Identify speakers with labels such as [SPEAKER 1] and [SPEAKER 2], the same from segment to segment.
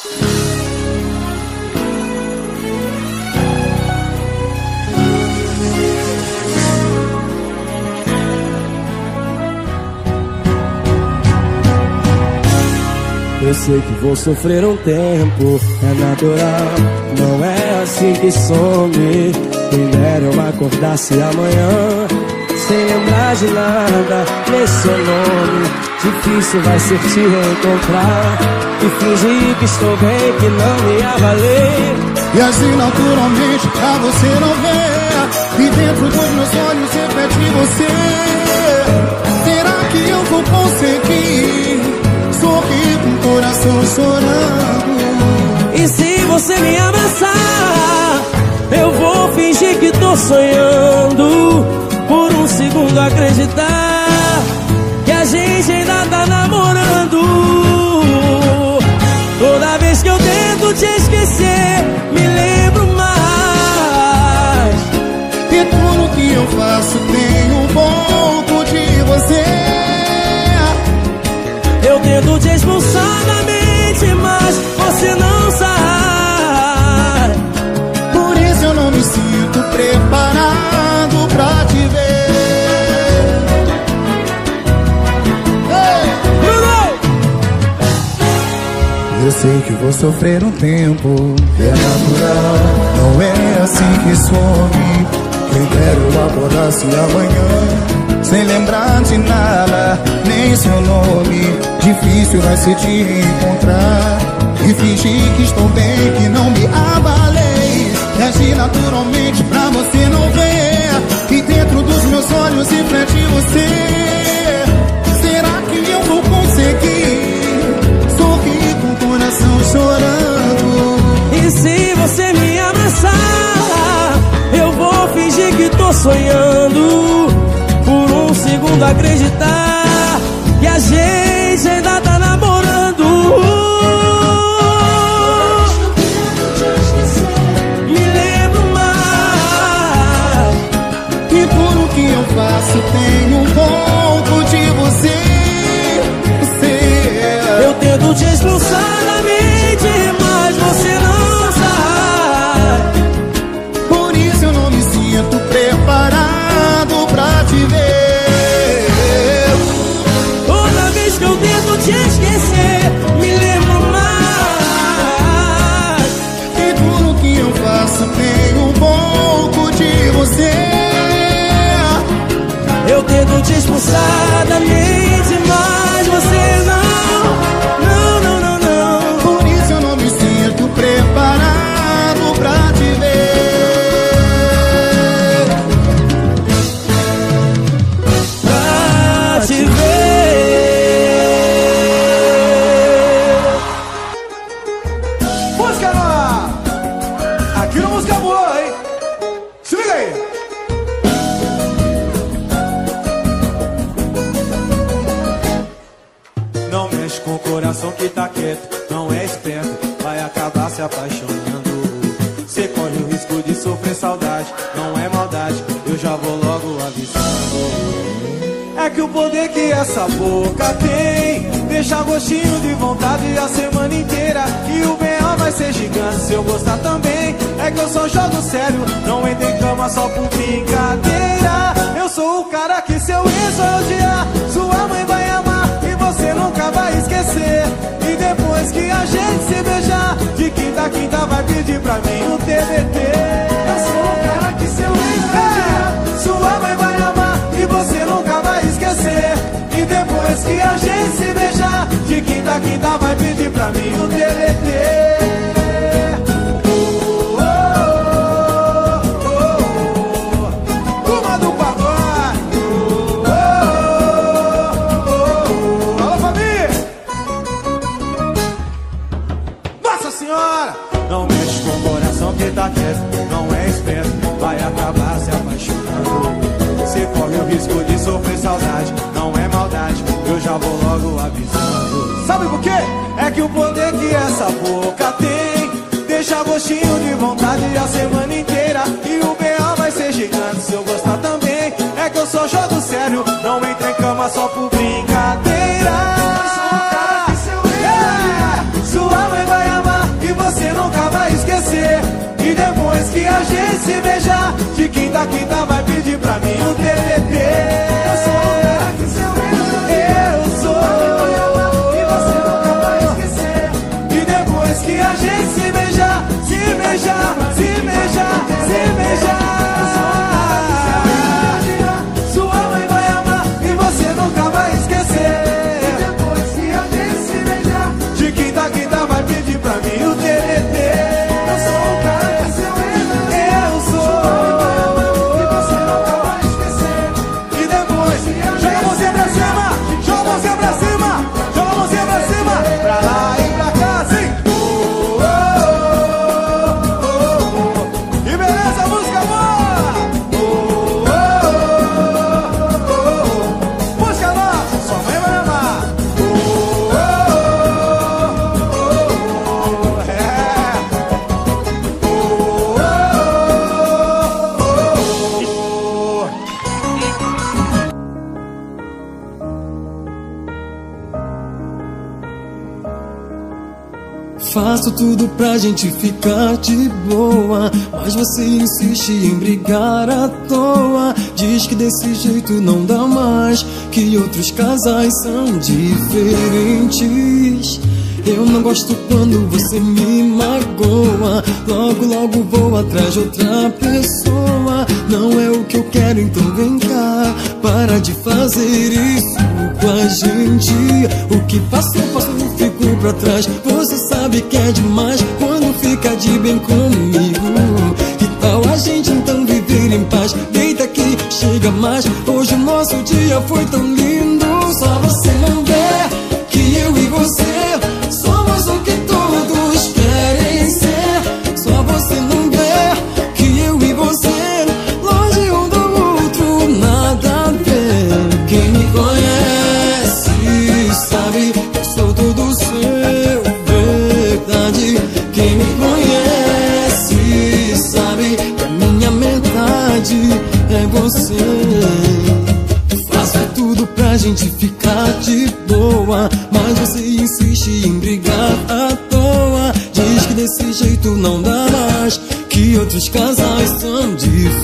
[SPEAKER 1] Eu sei que vou sofrer um tempo, é natural, não é assim que some. Quem dera eu acordasse amanhã sem lembrar de nada, nem seu nome. Difícil vai ser te reencontrar e fingir que estou bem, que não me abalei.
[SPEAKER 2] E assim naturalmente pra você não ver, e dentro dos meus olhos reflete você. Será que eu vou conseguir sorrir com o coração chorando?
[SPEAKER 1] E se você me abraçar, eu vou fingir que tô sonhando, por um segundo acreditar que a gente ainda tá namorando. Toda vez que eu tento te esquecer, me lembro mais.
[SPEAKER 2] E tudo que eu faço tem um pouco de você.
[SPEAKER 1] Eu tento te expulsar da mente, mas você não sai.
[SPEAKER 2] Por isso eu não me sinto preparado pra te ver.
[SPEAKER 1] Bruno!
[SPEAKER 2] Eu sei que vou sofrer um tempo, é natural, não é assim que some. Quem dera eu acordasse amanhã sem lembrar de nada, nem seu nome. Difícil vai ser te encontrar e fingir que estou bem, que não me abalei. Agir naturalmente pra você não ver, e dentro dos meus olhos reflete você. Será que eu vou conseguir sorrir com o coração chorando?
[SPEAKER 1] E se você me abraçar, eu vou fingir que tô sonhando, por um segundo acreditar que a gente ainda tá namorando. Me lembro mais.
[SPEAKER 2] E tudo que eu faço tem um pouco de você.
[SPEAKER 1] Eu tento te expulsar da mente, mas você não sai.
[SPEAKER 2] Por isso eu não me sinto preparado pra te ver.
[SPEAKER 1] Toda vez que eu tento te esquecer, me lembro mais.
[SPEAKER 2] E tudo que eu faço tem um pouco de você.
[SPEAKER 1] Eu tento te expulsar da mente, mas você não. Não, não, não, não.
[SPEAKER 2] Por isso eu não me sinto preparado pra te ver.
[SPEAKER 1] Pra te ver.
[SPEAKER 3] Música nova! Aqui no Música Boa, hein? Se liga aí! Não mexe com o coração que tá quieto, não é esperto, vai acabar se apaixonando. Cê corre o risco de sofrer saudade, não é maldade, eu já vou logo avisando. É que o poder que essa boca tem deixa gostinho de vontade a semana inteira. E o B.O. vai ser gigante se eu gostar também. É que eu só jogo sério, não entro em cama só por brincadeira. Eu sou o cara que seu ex vai odiar, sua mãe vai amar e você nunca vai esquecer. E depois que a gente se beijar, de quinta a quinta vai pedir pra mim no TBT. Eu sou o cara que seu ex vai odiar, sua mãe vai amar e você nunca vai esquecer. E depois que a gente se beijar, de quinta a quinta vai pedir pra mim no TBT. Não mexe com o coração que tá quieto, não é esperto, vai acabar se apaixonando. Você corre o risco de sofrer saudade, não é maldade, eu já vou logo avisando. Sabe por quê? É que o poder que essa boca tem deixa gostinho de vontade a semana inteira. E o B.O. vai ser gigante se eu gostar também. É que eu só jogo sério, não entro em cama só por brincadeira. Sua mãe vai amar se beijar. De quinta a quinta vai pedir pra mim o TBT. Eu sou o cara que seu eu sou. E você nunca vai esquecer. E depois que a gente se beijar, se beijar, se beijar, se beijar, sua mãe vai amar e você nunca vai esquecer. E depois que a gente se beijar, de quinta a quinta vai pedir pra mim o TBT. Eu sou o cara que seu eu sou. E você nunca vai esquecer. E depois, joga a mãozinha pra cima, joga a mãozinha pra cima, joga a mãozinha pra cima, pra lá e pra cá, assim. E beleza, música boa. Música nossa, sua mãe vai amar.
[SPEAKER 1] Faço tudo pra gente ficar de boa, mas você insiste em brigar à toa. Diz que desse jeito não dá mais, que outros casais são diferentes. Eu não gosto quando você me magoa, logo logo vou atrás de outra pessoa. Não é o que eu quero, então vem cá, para de fazer isso com a gente. O que passou, passou, ficou pra trás. Você sabe que é demais quando fica de bem comigo. Que tal a gente então viver em paz? Deita aqui, chega mais. Hoje o nosso dia foi tão lindo. Só você não vê que eu e você somos o que todos querem ser. Só você não vê que eu e você longe um do outro, nada a ver. Quem me conhece sabe que eu sou todo seu, verdade. Quem me conhece sabe que a minha metade é você. Faço tudo pra gente ficar de boa, mas você insiste em brigar à toa. Diz que desse jeito não dá mais, que outros casais são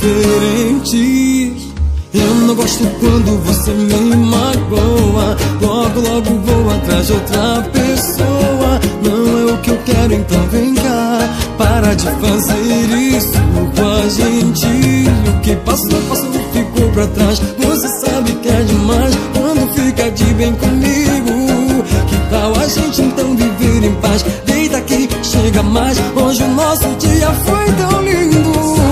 [SPEAKER 1] diferentes. Eu não gosto quando você me magoa, logo logo vou atrás de outra pessoa. Não é o que eu quero, então vem cá, para de fazer isso com a gente. O que passou, passou, ficou pra trás. Você sabe que é demais quando fica de bem comigo. Que tal a gente então viver em paz? Deita aqui, chega mais. Hoje o nosso dia foi tão lindo.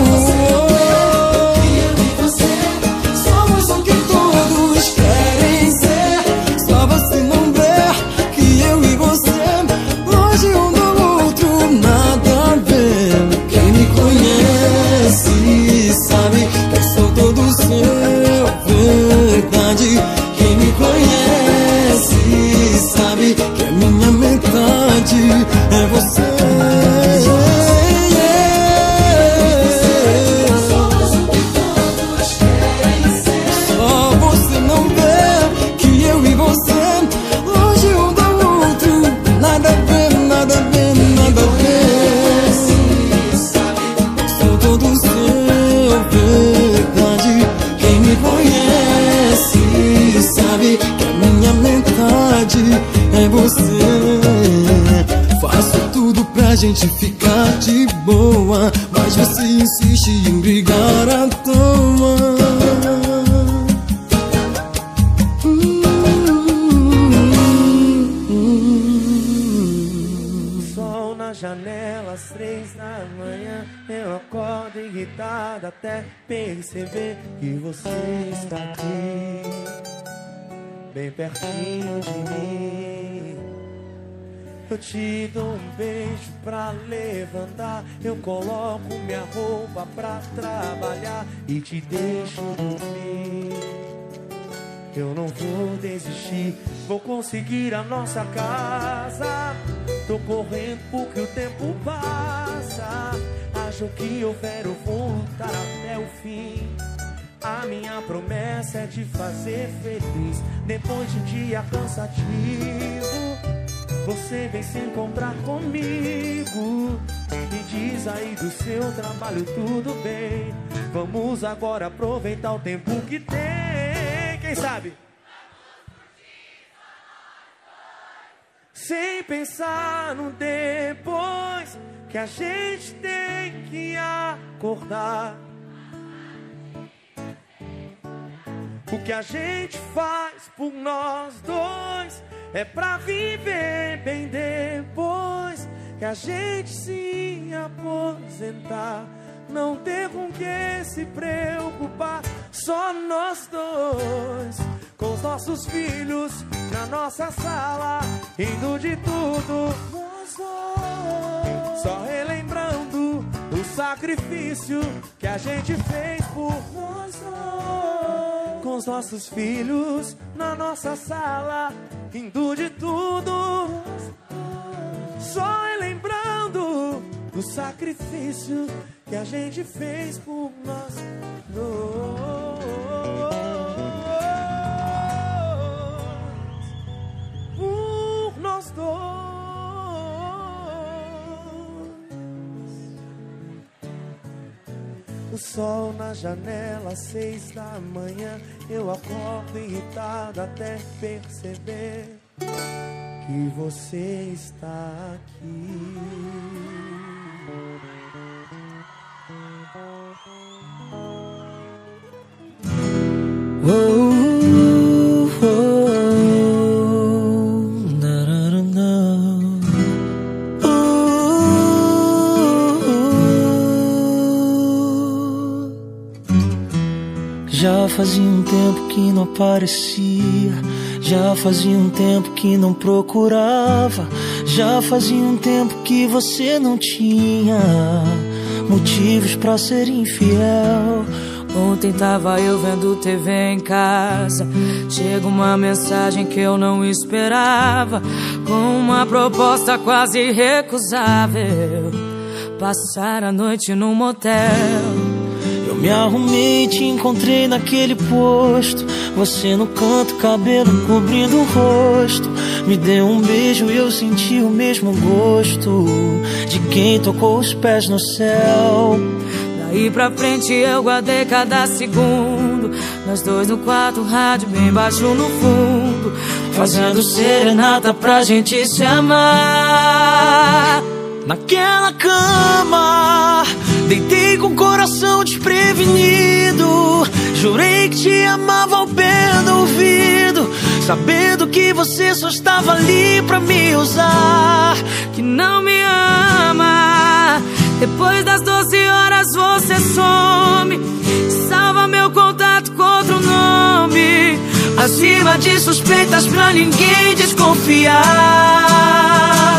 [SPEAKER 1] Somos o que todos querem ser. Só você não vê que eu e você longe um do outro, nada a ver. Quem me conhece sabe que eu sou todo seu, verdade. Quem me conhece sabe que a minha metade é você. É você. Faço tudo pra gente ficar de boa, mas você insiste em brigar à toa.
[SPEAKER 3] Sol na janela às 3 da manhã, eu acordo irritado até perceber que você está aqui, bem pertinho de mim. Eu te dou um beijo pra levantar, eu coloco minha roupa pra trabalhar e te deixo dormir. Eu não vou desistir, vou conseguir a nossa casa. Tô correndo porque o tempo passa. Acho que houver, eu vou lutar até o fim. A minha promessa é te fazer feliz depois de um dia cansativo. você vem se encontrar comigo. Me diz aí do seu trabalho, tudo bem? Vamos agora aproveitar o tempo que tem. Quem sabe? Sem pensar no depois, que a gente tem que acordar. O que a gente faz por nós dois é pra viver bem depois que a gente se aposentar. Não ter com que se preocupar, só nós dois, com os nossos filhos na nossa sala, rindo de tudo, nós dois, só relembrando o sacrifício que a gente fez por nós dois, com os nossos filhos na nossa sala, rindo de tudo, só relembrando o sacrifício que a gente fez por nós dois. Por nós dois. O sol na janela às 6 da manhã, eu acordo irritado até perceber que você está aqui.
[SPEAKER 1] Oh, oh, na, na, na. Já fazia um tempo que não aparecia, já fazia um tempo que não procurava, já fazia um tempo que você não tinha motivos pra ser infiel. Ontem tava eu vendo TV em casa, chega uma mensagem que eu não esperava, com uma proposta quase irrecusável: passar a noite num motel. Eu me arrumei e te encontrei naquele posto, você no canto, cabelo cobrindo o rosto. Me deu um beijo e eu senti o mesmo gosto de quem tocou os pés no céu. Daí pra frente eu guardei cada segundo, nós dois no quarto, rádio bem baixo no fundo, fazendo serenata pra gente se amar. Naquela cama, deitei com o coração desprevenido, jurei que te amava ao pé do ouvido, sabendo que você só estava ali pra me usar. Que não me ama, depois das 12 horas você some, salva meu contato com outro nome, acima de suspeitas pra ninguém desconfiar.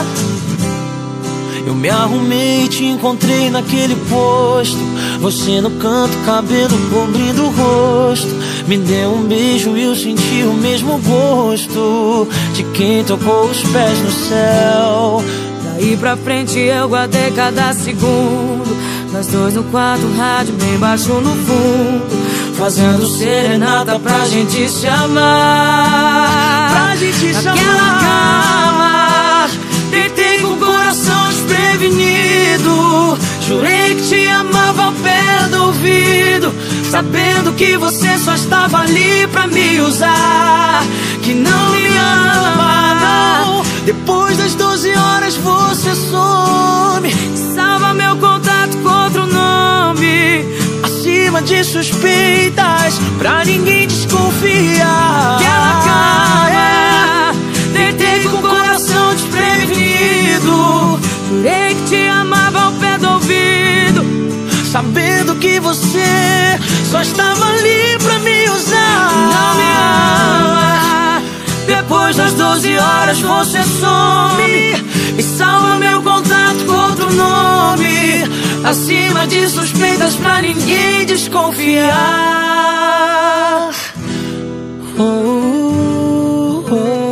[SPEAKER 1] Eu me arrumei e te encontrei naquele posto, você no canto, cabelo cobrindo o rosto. Me deu um beijo e eu senti o mesmo gosto de quem tocou os pés no céu. Daí pra frente eu guardei cada segundo, nós dois no quarto, rádio bem baixo no fundo, fazendo serenata pra gente se amar. Pra gente se amar. Naquela cama, deitei com o coração desprevenido, jurei que te amava ao pé do ouvido, sabendo que você só estava ali pra me usar. Que não me ama, não. Depois das 12 horas você some, salva meu contato com outro nome, acima de suspeitas pra ninguém desconfiar. Aquela cara, deitei com o coração desprevenido, jurei que te amava ao pé do ouvido, sabendo que você só estava ali pra me usar. Não me ama. Depois das 12 horas você some e salva meu contato com outro nome, acima de suspeitas pra ninguém desconfiar. Oh, oh,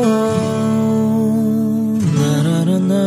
[SPEAKER 1] oh, na, na, na, na.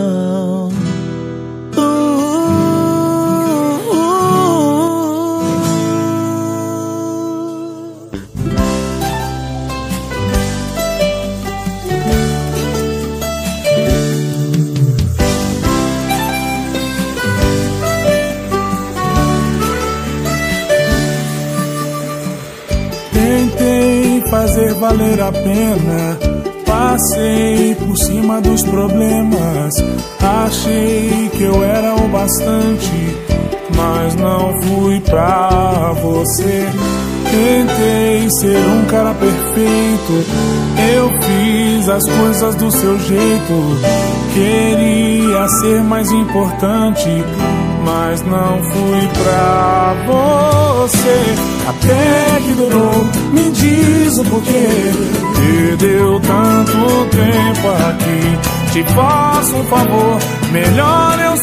[SPEAKER 4] valer a pena. Passei por cima dos problemas, achei que eu era o bastante, mas não fui pra você. Tentei ser um cara perfeito, eu fiz as coisas do seu jeito. Queria ser mais importante, mas não fui pra você. Até que durou, me diz o porquê. Perdeu tanto tempo aqui, te faço um favor, melhor eu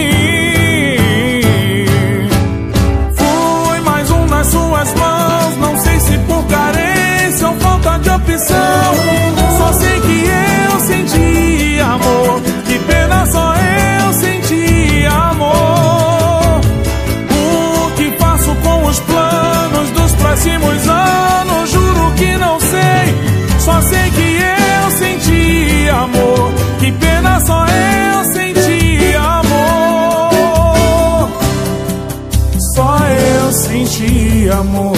[SPEAKER 4] sumir. Fui mais um nas suas mãos, não sei se por carência ou falta de opção. Só sei que eu senti amor, que pena só eu senti amor. O que faço com os planos dos próximos anos, juro que não sei. Só sei que eu senti amor, que pena só eu senti amor. Só eu senti amor.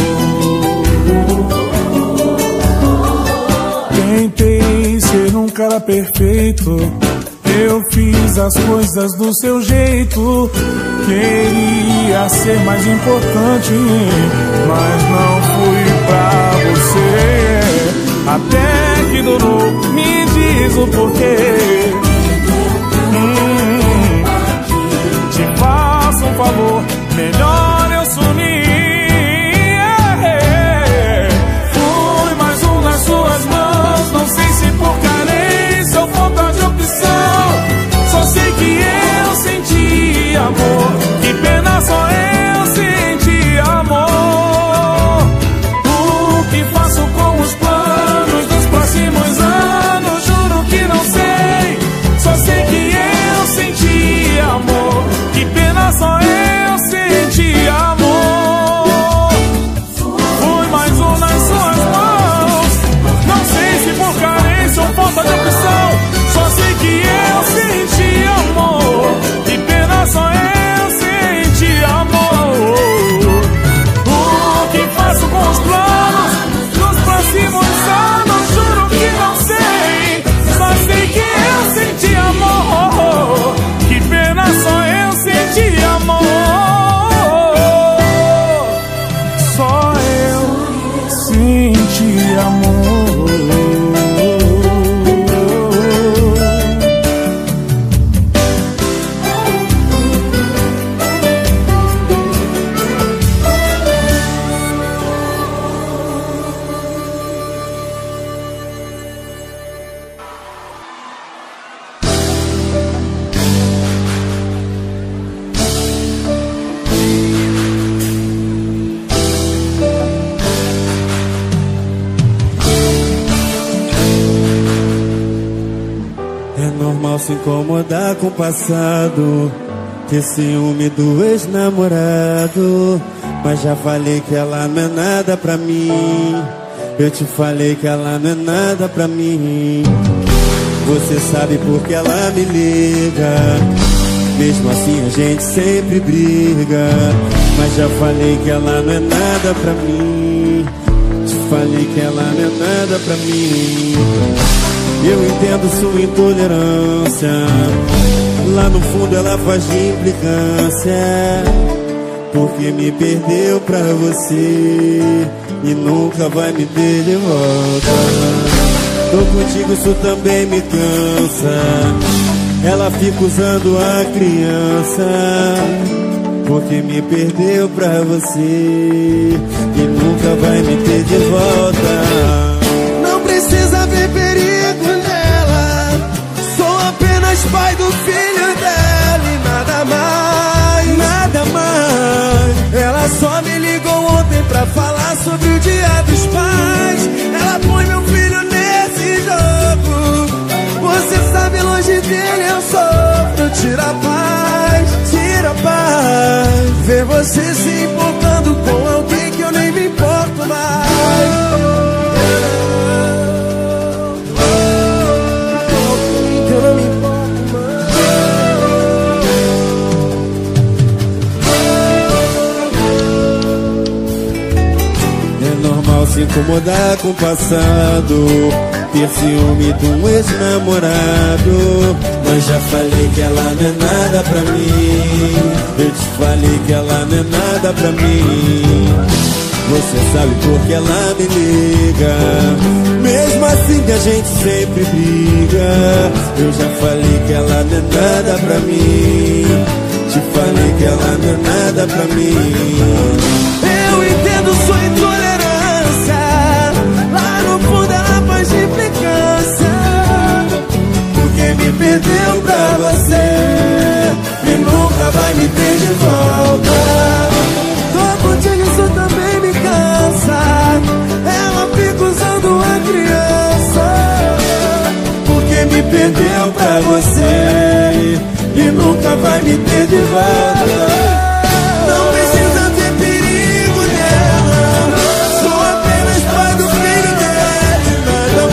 [SPEAKER 4] Tentei ser um cara perfeito, eu fiz as coisas do seu jeito. Queria ser mais importante, mas não fui pra você. Até que durou, me diz o porquê. Te faço um favor, melhor eu sumir. Fui mais um nas suas mãos, não sei se por carência ou falta de opção. Só sei que eu senti amor, que pena só eu senti amor. O que faço com os planos dos próximos anos, juro que não sei. Só sei que eu senti amor, que pena só eu senti amor. Fui mais um nas suas mãos, não sei se por carência ou falta de opção. Só sei que eu senti amor, que pena só eu senti amor. O que faço com os planos dos próximos anos, juro que não sei. Só sei que eu senti amor, que pena só eu senti amor. Só eu senti amor.
[SPEAKER 1] É normal se incomodar com o passado, ter ciúme do ex-namorado. Mas já falei que ela não é nada pra mim. Eu te falei que ela não é nada pra mim. Você sabe porque ela me liga, mesmo assim a gente sempre briga. Mas já falei que ela não é nada pra mim. Te falei que ela não é nada pra mim. Eu entendo sua intolerância, lá no fundo ela faz de implicância, porque me perdeu pra você e nunca vai me ter de volta. Tô contigo, isso também me cansa. Ela fica usando a criança, porque me perdeu pra você e nunca vai me ter de volta.
[SPEAKER 2] Não precisa ver perigo nela, sou apenas pai do filho dela e nada mais, nada mais. Ela só me ligou ontem pra falar sobre o Dia dos Pais. Ela põe meu filho nesse jogo, você sabe, longe dele eu sofro. Tira a paz, tira a paz. Ver você se importando com alguém que eu nem me importo mais.
[SPEAKER 1] incomodar com o passado, ter ciúme de um ex-namorado. Mas já falei que ela não é nada pra mim. Eu te falei que ela não é nada pra mim. Você sabe porque ela me liga, mesmo assim que a gente sempre briga. Eu já falei que ela não é nada pra mim. Te falei que ela não é nada pra mim.
[SPEAKER 3] Eu entendo sua intolerância, lá no fundo ela faz implicância, porque me perdeu pra você e nunca vai me ter de volta. Tô contigo, isso também me cansa. Ela fica usando a criança, porque me perdeu pra você e nunca vai me ter de volta. Não precisa ter perigo nela, sou apenas pai do filho dela, nada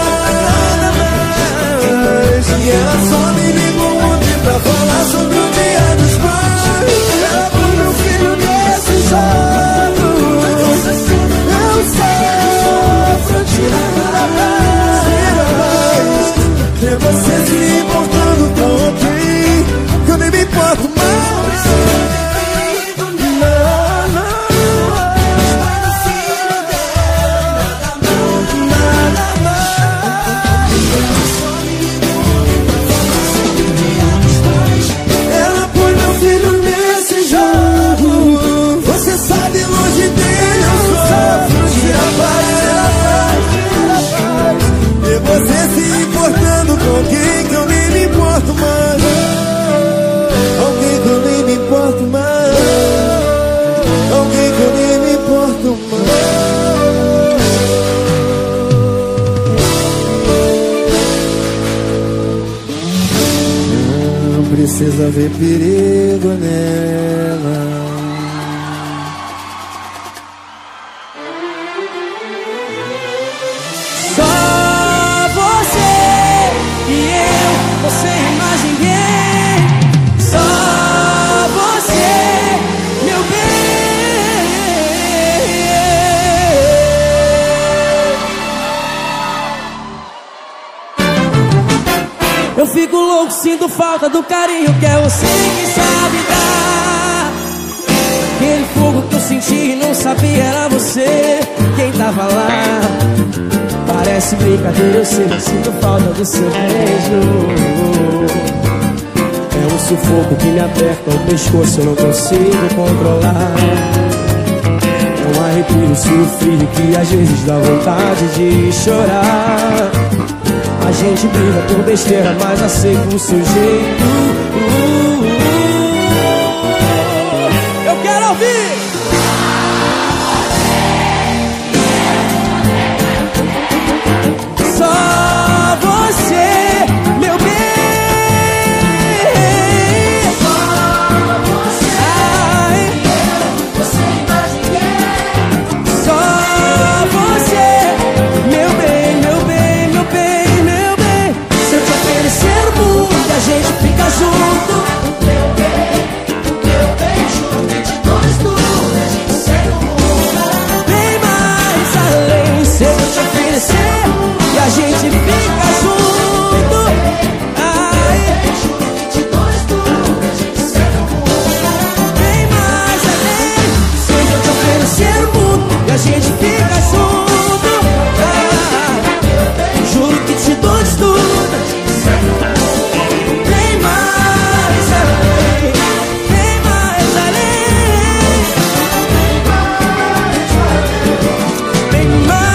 [SPEAKER 3] mais. E ela só me ligou ontem pra falar sobre o Dia dos Pais. Ela põe meu filho nesse jogo. Eu sofro, tirando da paz. Ter você se importando tão ok, que eu nem me importo mais. Ela põe meu filho nesse jogo. Você sabe, longe dele eu sofro. Tira a paz. E você se importando com alguém que eu nem me importo mais. Alguém que eu nem me importo mais. Alguém que eu nem me importo mais. Não precisa ver perigo nela. Só você e eu, você e mais ninguém. Só você, meu bem. Eu fico louco, sinto falta do carinho que é você que sabe dar. Aquele fogo que eu senti e não sabia era você quem tava lá. Parece brincadeira, eu sei, sinto falta do seu beijo. É um sufoco que me aperta o pescoço, eu não consigo controlar. É um arrepio, frio que às vezes dá vontade de chorar. A gente briga por besteira, mas aceita o seu jeito. Eu quero ouvir! Só você, meu bem. Só você, você mais ninguém. Só você, meu bem, meu bem, meu bem, meu bem. Se eu te oferecer o mundo, a gente fica junto. Meu bem, juro que de nós tudo a gente segue o mundo. Bem mais além, se eu te oferecer e a gente fica junto. Ai, juro que de nós tudo a gente segue o mundo. Bem mais além, se eu te oferecer o mundo e a gente fica junto. Ah, juro que te dou de tudo. Bem mais além, bem mais além, bem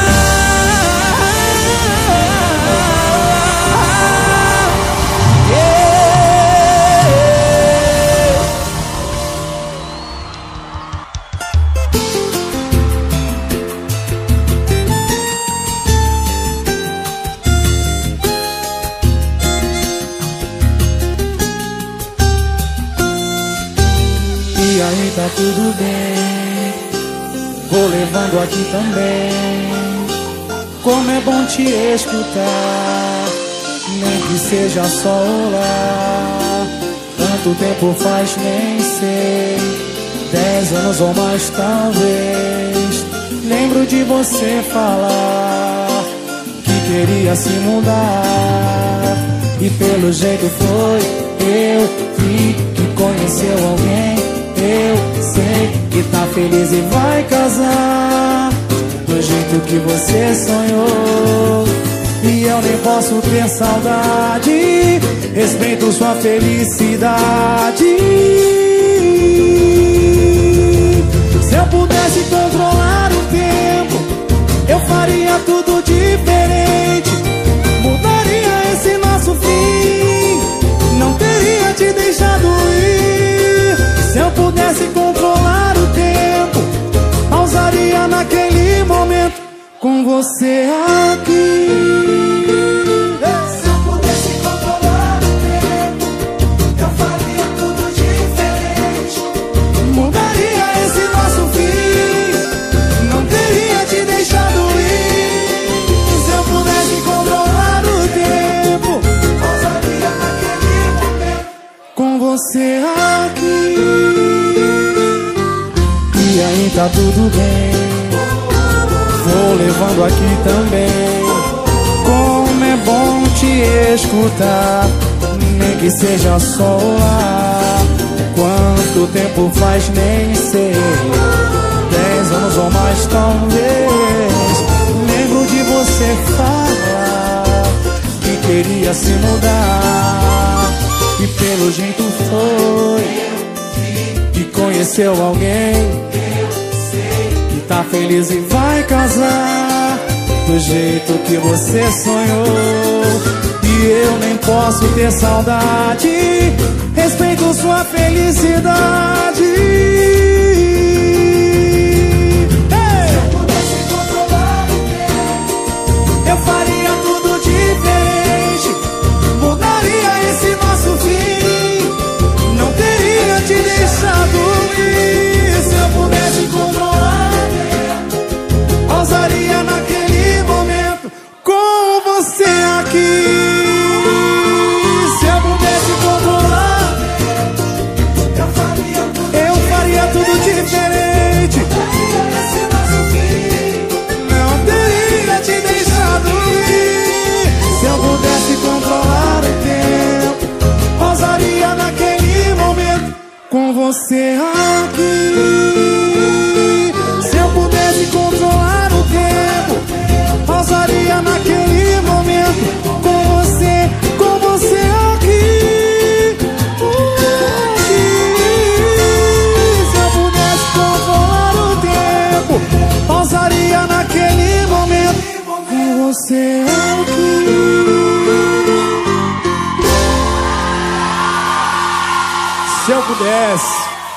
[SPEAKER 2] E aí, tá tudo bem? Vou levando aqui também. Como é bom te escutar, nem que seja só olá. Tanto tempo faz, nem sei, 10 anos ou mais talvez.
[SPEAKER 1] Lembro de você falar que queria se mudar, e pelo jeito foi eu que conheceu alguém. Eu sei que tá feliz e vai casar do jeito que você sonhou. E eu nem posso ter saudade, respeito sua felicidade. Se eu pudesse controlar o tempo, eu faria tudo diferente. Mudaria esse nosso fim, não teria te deixado ir. Se eu pudesse controlar o tempo, pausaria naquele momento com você aqui.
[SPEAKER 2] Se eu pudesse controlar o tempo, eu faria tudo diferente.
[SPEAKER 1] Mudaria esse nosso fim, não teria te deixado ir. Se eu pudesse controlar o tempo,
[SPEAKER 2] Pausaria naquele momento
[SPEAKER 1] com você aqui. E aí tá tudo bem, vou levando aqui também. Como é bom te escutar, nem que seja só lá. Quanto tempo faz, nem sei, 10 anos ou mais talvez. Lembro de você falar que queria se mudar, e pelo jeito foi que conheceu alguém. Tá feliz e vai casar do jeito que você sonhou. E eu nem posso ter saudade, respeito sua felicidade.
[SPEAKER 2] Se eu pudesse controlar o tempo,
[SPEAKER 1] Eu faria tudo diferente, mudaria esse nosso fim, não teria te deixado ir. Se eu pudesse controlar, pausaria naquele momento com você aqui. Se eu pudesse controlar, eu faria tudo diferente.
[SPEAKER 2] esse nosso fim,
[SPEAKER 1] Não teria te deixado ir. Se eu pudesse controlar o tempo, pausaria naquele momento com você aqui. Se eu pudesse controlar o tempo, pausaria naquele momento com você aqui. Se eu pudesse controlar o tempo, pausaria naquele momento com você aqui. Se eu pudesse.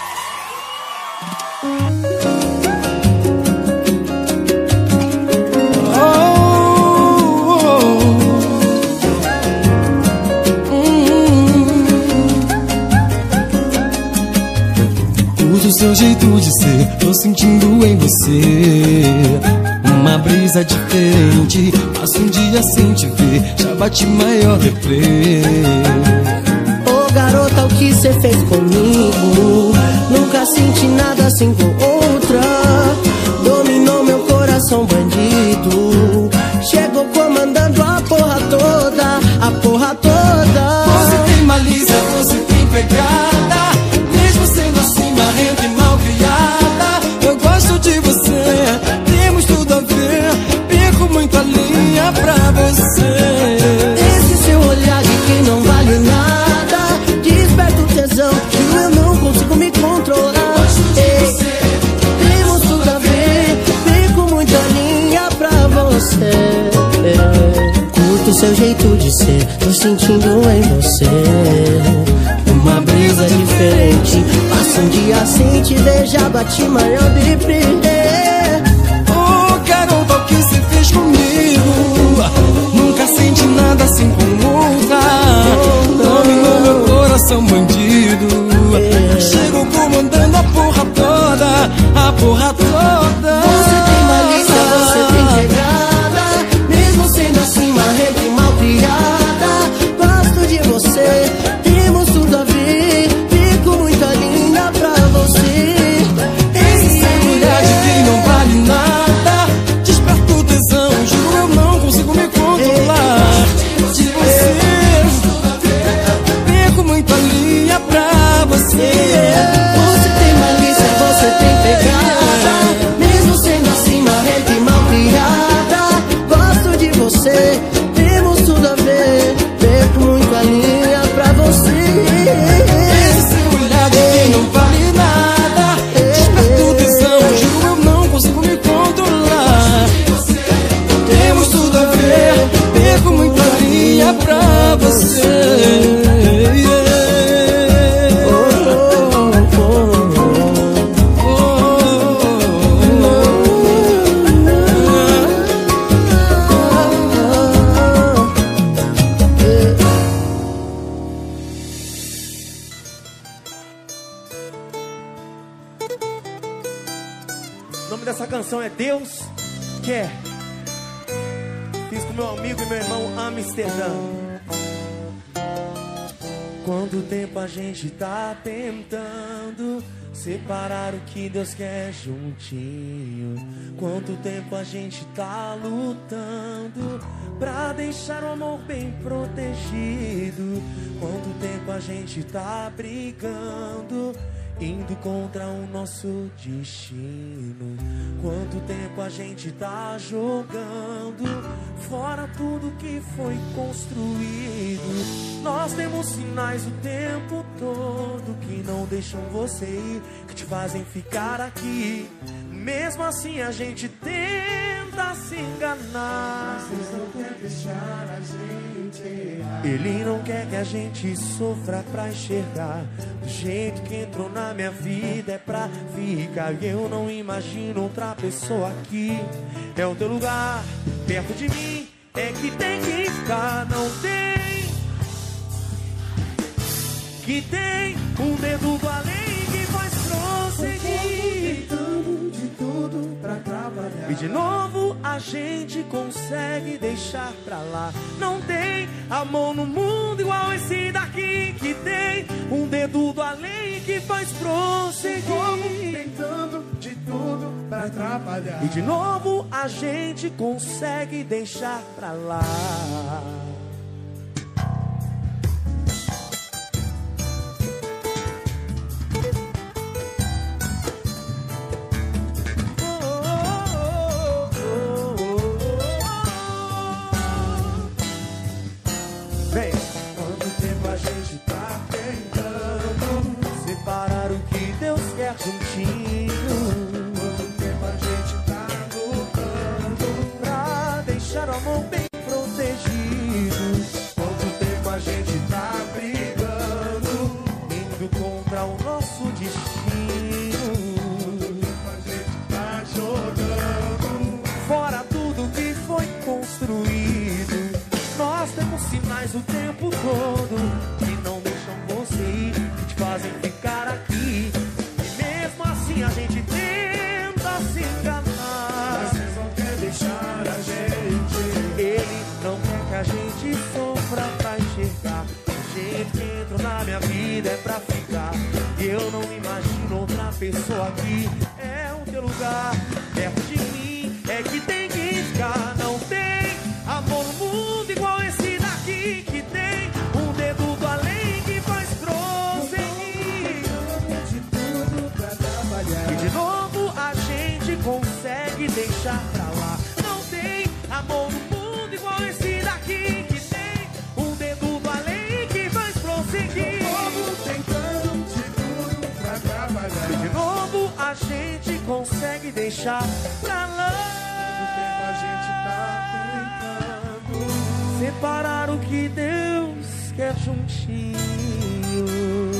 [SPEAKER 5] Curto o seu jeito de ser, tô sentindo em você uma brisa diferente. Passa um dia sem te ver, já bate maior deprê.
[SPEAKER 6] Ô garota, o que cê fez comigo? Nunca senti nada assim com outra. Dominou meu coração bandido, chegou comandando a porra toda, a porra toda.
[SPEAKER 5] Você tem malícia, você tem pegada, mesmo sendo assim marrenta e malcriada. Eu gosto de você, temos tudo a ver, perco muita linha pra você.
[SPEAKER 6] Esse seu olhar de quem não vale nada desperta o tesão que eu não consigo me controlar. Ei, temos tudo a ver, perco muita linha pra você. Curto o seu jeito de ser, tô sentindo em você uma brisa diferente. Passa um dia sem te ver, já bate maior deprê.
[SPEAKER 5] Oh, garota, o que você fez comigo? Nunca senti nada assim com outra. Dominou meu coração bandido, chegou comandando a porra toda, a porra toda.
[SPEAKER 6] Você tem malícia, você tem pegada, mesmo sendo assim marrenta e malcriada. Gosto de você, temos tudo a ver, fico muita linda pra você.
[SPEAKER 5] Esse segura de quem não vale nada.
[SPEAKER 1] dessa canção é Deus Quer. Fiz com meu amigo e meu irmão Amsterdã. Quanto tempo a gente tá tentando separar o que Deus quer juntinho. Quanto tempo a gente tá lutando pra deixar o amor bem protegido. Quanto tempo a gente tá brigando, indo contra o nosso destino. Quanto tempo a gente tá jogando fora tudo que foi construído. Nós temos sinais o tempo todo que não deixam você ir, que te fazem ficar aqui. Mesmo assim a gente tenta se enganar. Deus não quer deixar a gente errar. Ele não quer que a gente sofra pra enxergar. Do jeito que entrou na minha vida é pra ficar. Eu não imagino outra pessoa aqui. É o teu lugar, perto de mim, é que tem que ficar. Não tem que tem um dedo do além que faz prosseguir. Tentando de tudo pra trabalhar. E de novo a gente consegue deixar pra lá. Não tem amor no mundo igual esse daqui, que tem um dedo do além que faz prosseguir. Tentando de tudo pra atrapalhar. E de novo a gente consegue deixar pra lá. Juntinho, quanto tempo a gente tá lutando pra deixar o amor bem protegido. Quanto tempo a gente tá brigando, indo contra o nosso destino. Quanto tempo a gente tá jogando fora tudo que foi construído. Nós temos sinais o tempo todo que não deixam você ir, que te fazem ficar aqui. A gente tenta se enganar, mas Deus não quer deixar a gente. Ele não quer que a gente sofra pra enxergar. O jeito que entrou na minha vida é pra ficar. E eu não imagino outra pessoa aqui. É o teu lugar, perto de mim, é que tem que ficar. Não tem amor no mundo igual esse daqui, que tem um dedo do além que faz prosseguir. E de novo a gente consegue deixar pra lá. Não tem amor no mundo igual esse daqui, que tem um dedo do além que faz prosseguir. De novo tentando de tudo pra trabalhar. E de novo a gente consegue deixar pra lá. A gente tá tentando separar o que Deus quer juntinho.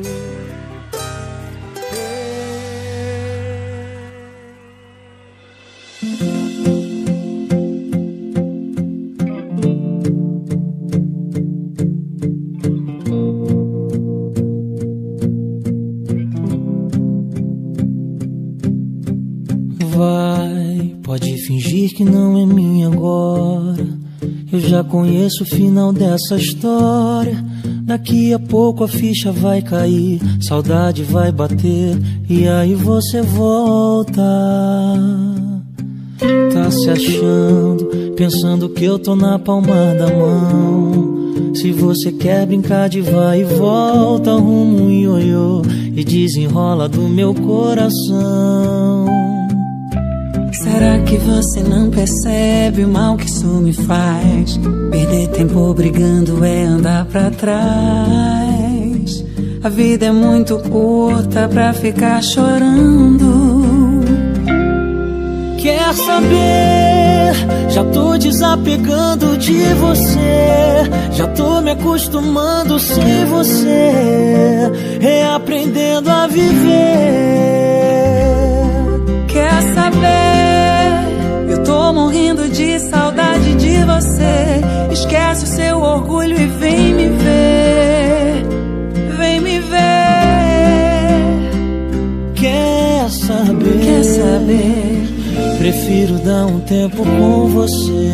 [SPEAKER 7] Vai, pode fingir que não é minha agora. Eu já conheço o final dessa história. Daqui a pouco a ficha vai cair, saudade vai bater e aí você volta. Tá se achando, pensando que eu tô na palma da mão. Se você quer brincar de vai e volta, arruma um ioiô e desenrola do meu coração.
[SPEAKER 8] Será que você não percebe o mal que isso me faz? Perder tempo brigando é andar pra trás. A vida é muito curta pra ficar chorando.
[SPEAKER 7] Quer saber? Já tô desapegando de você. Já tô me acostumando sem você, reaprendendo a viver.
[SPEAKER 8] Quer saber? Eu tô morrendo de saudade de você. Esquece o seu orgulho e vem me ver. Vem me ver.
[SPEAKER 7] Quer saber?
[SPEAKER 8] Quer saber?
[SPEAKER 7] dar um tempo com você.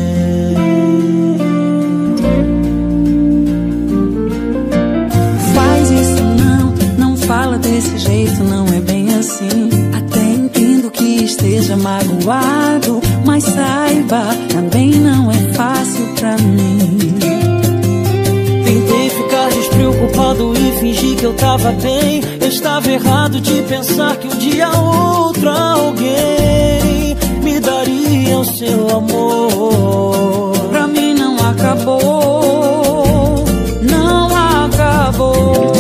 [SPEAKER 8] Faz isso não fala desse jeito, não é bem assim. Até entendo que esteja magoado, mas saiba, também não é fácil pra mim.
[SPEAKER 7] Tentei ficar despreocupado e fingir que eu tava bem. Eu estava errado de pensar que um dia outro alguém me daria o seu amor.
[SPEAKER 8] Pra mim não acabou, não acabou.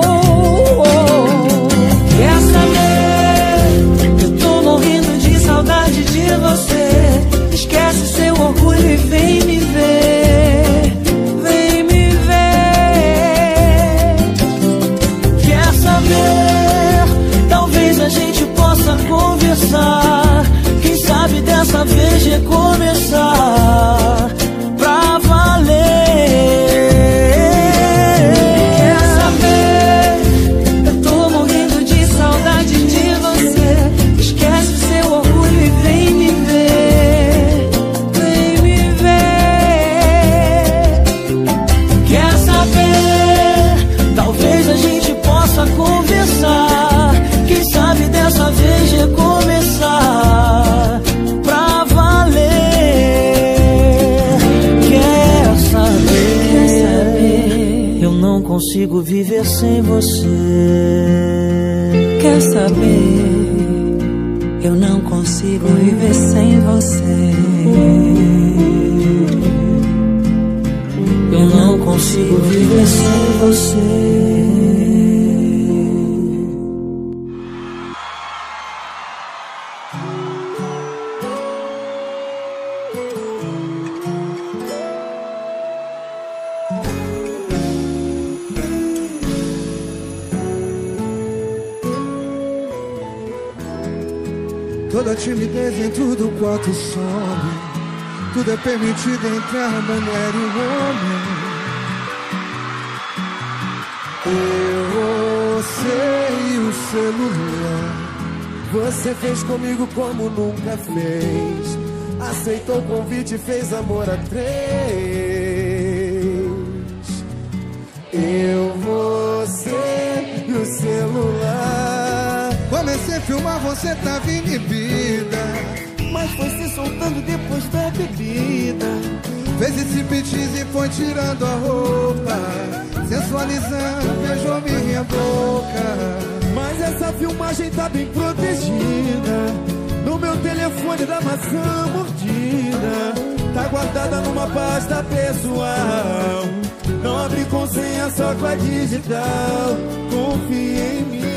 [SPEAKER 8] Quer saber? Eu tô morrendo de saudade de você. Esquece seu orgulho e vem me ver. Vem me ver.
[SPEAKER 7] Quer saber? Talvez a gente possa conversar. Quem sabe dessa vez recomeçar pra valer.
[SPEAKER 8] Quer saber? Eu tô morrendo de saudade de você. Esquece seu orgulho e vem me ver. Vem me ver.
[SPEAKER 7] Quer saber? Talvez a gente possa conversar. Quem sabe dessa vez recomeçar pra valer. Quer saber? Eu não consigo viver sem você.
[SPEAKER 8] Quer saber? Eu não consigo viver sem você.
[SPEAKER 7] Eu não consigo viver sem você.
[SPEAKER 2] Toda timidez em tudo quanto some. Tudo é permitido entre a mulher e o homem. Eu, você e o celular. Você fez comigo como nunca fez. Aceitou o convite e fez amor a 3. Eu, você e o celular. Comecei a filmar, você tava inibida, mas foi se soltando depois da bebida. Fez esse striptease e foi tirando a roupa, sensualizando, beijou minha boca. Mas essa filmagem tá bem protegida no meu telefone da maçã mordida. Tá guardada numa pasta pessoal. Não abre com senha, só com a digital. Confia em mim.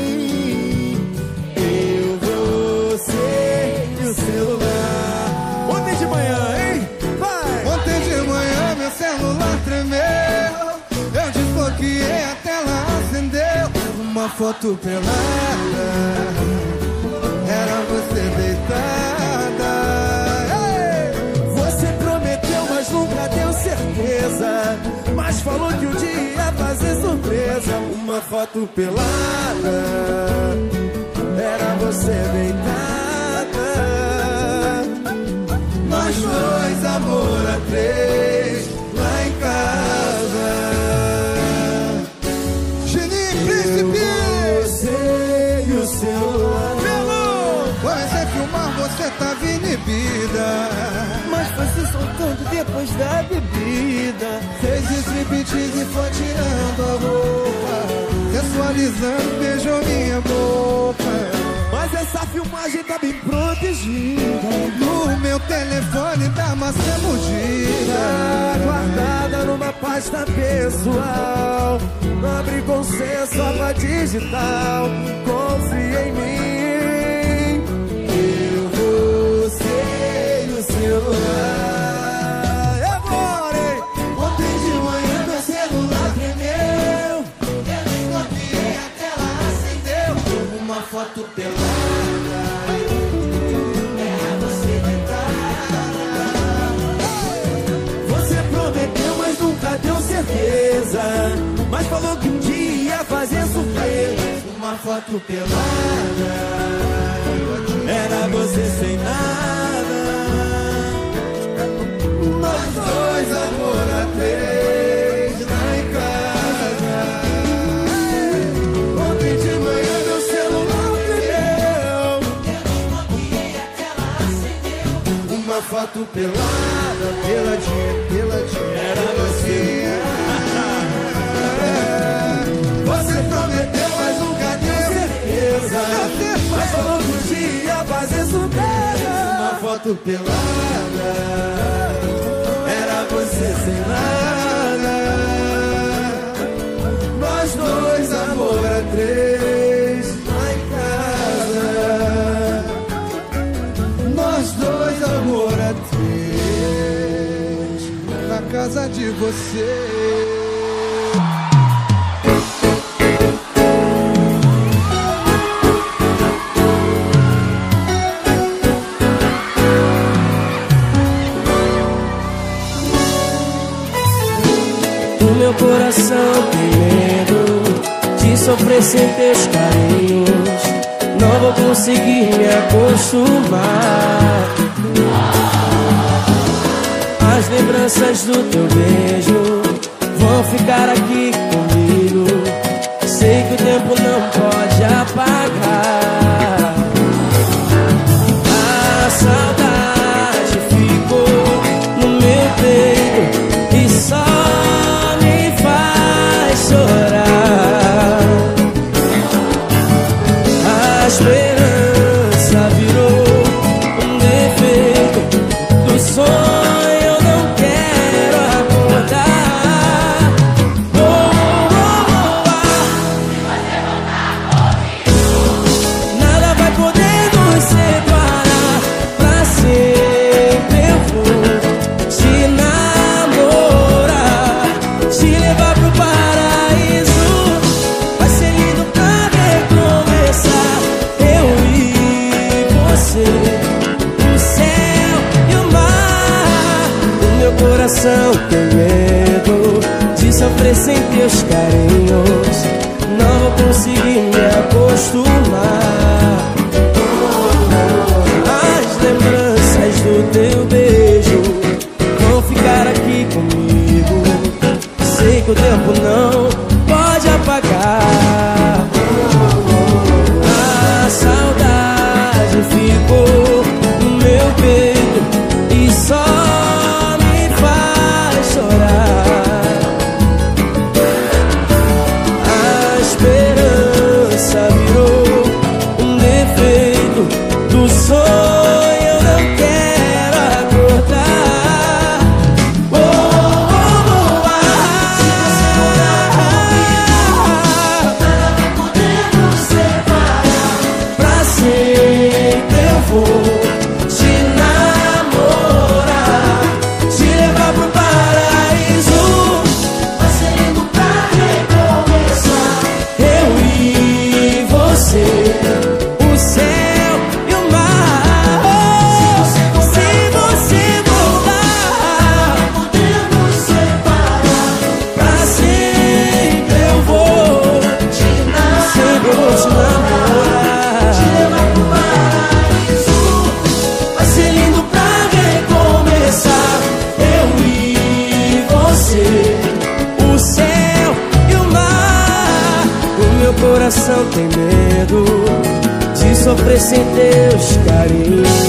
[SPEAKER 2] Eu, você e o celular. Ontem de manhã, hein? Vai! Ontem de manhã meu celular tremeu. Eu desbloqueei, a tela acendeu. Uma foto pelada. Era você deitada. Ei! Você prometeu, mas nunca deu certeza. Mas falou que um dia ia fazer surpresa. Uma foto pelada. Era você deitada. Nós dois, amor a 3, lá em casa. Geninho Príncipe. Você e o celular. Comecei a filmar, você tava inibida, mas foi se soltando depois da bebida. Fez striptease e foi tirando a roupa, sensualizando, beijou minha boca. Mas essa filmagem tá bem protegida no meu telefone da maçã mordida. Guardada numa pasta pessoal. Não abre com senha, só pra digital. Confia em mim. Eu, você e o celular. Agora, hein? Ontem de manhã meu celular tremeu. Eu desbloqueei, a tela acendeu. Uma foto pelada. Era você deitada. Você prometeu, mas nunca deu certeza. Mas falou que um dia ia fazer surpresa. Uma foto pelada. Era você sem nada.
[SPEAKER 1] foto pelada, peladinha, peladinha. Era você. Você prometeu, mas nunca deu certeza. Mas todo dia fazer surpresa. Uma foto pelada, era você sem nada. Nós dois, amor a três, lá em casa. Nós dois, amor a três, na casa de você.
[SPEAKER 7] Meu coração tem medo de sofrer sem teus carinhos. Não vou conseguir me acostumar. As lembranças do teu beijo vão ficar aqui comigo. Sei que o tempo não pode apagar. A saudade ficou no meu peito e só chorar. A esperança virou um defeito do sonho, eu não quero acordar. Nada vai poder nos separar. Pra sempre eu vou te namorar, te levar pro paraíso. Vai ser lindo pra recomeçar. Eu e você, o céu e o mar. O meu coração tem medo de sofrer sem teus carinhos. Não vou conseguir me acostumar. As lembranças do teu beijo vão ficar aqui comigo. Sei que o tempo não pode apagar. A saudade ficou no meu peito e só me faz chorar. A esperança virou um defeito do sonho, eu não quero acordar. Pra sempre eu vou te namorar, te levar pro paraíso. Vai ser lindo pra recomeçar. Eu e você, o céu e o mar. Se você voltar, podemos separar. Pra sempre eu vou te namorar, sempre eu vou te namorar, te levar pro paraíso. Vai ser lindo pra recomeçar. Eu e você, o céu e o mar. O meu coração tem medo de sofrer sem teus carinhos.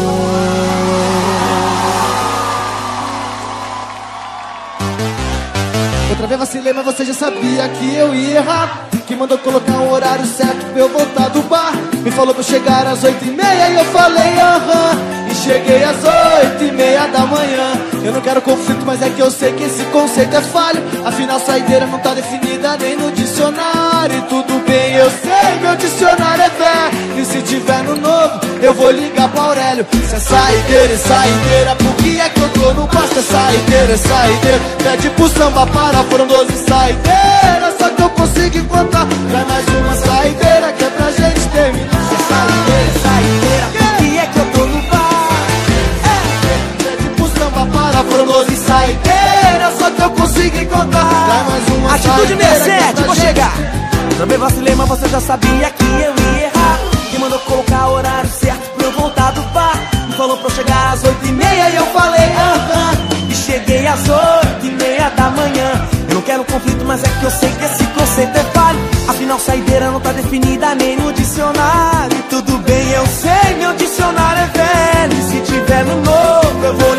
[SPEAKER 1] Outra vez vacilei, mas você já sabia que eu ia errar. Que mandou colocar um horário certo pra eu voltar do bar. Me falou pra eu chegar às 8h30 e eu falei aham. E cheguei às 8h30 da manhã. Eu não quero conflito, mas é que eu sei que esse conceito é falho. Afinal, saideira não tá definida nem no dicionário. E tudo bem, eu sei, meu dicionário é velho. E se tiver no novo, eu vou ligar pra Aurélio. Se é saideira e saideira, por que é que eu tô no bar? Se é saideira, pede pro samba para, foram 12 saideiras. Só que eu consigo encontrar pra mais uma saideira que é pra gente terminar. Se é saideira, por que é que eu tô no bar? Pede pro samba para, foram 12 saideiras. Só que eu consigo encontrar pra mais uma
[SPEAKER 9] Atitude
[SPEAKER 1] saideira
[SPEAKER 9] 67, vou chegar. Também vacilei, mas você já sabia que eu ia errar. Que mandou colocar o horário certo pra eu voltar do bar. Me falou pra eu chegar às 8h30 e eu falei aham. E cheguei às 8h30 da manhã. Eu não quero conflito, mas é que eu sei que esse conceito é falho. Afinal, saideira não tá definida nem no dicionário. E tudo bem, eu sei, meu dicionário é velho. E se tiver no novo, eu vou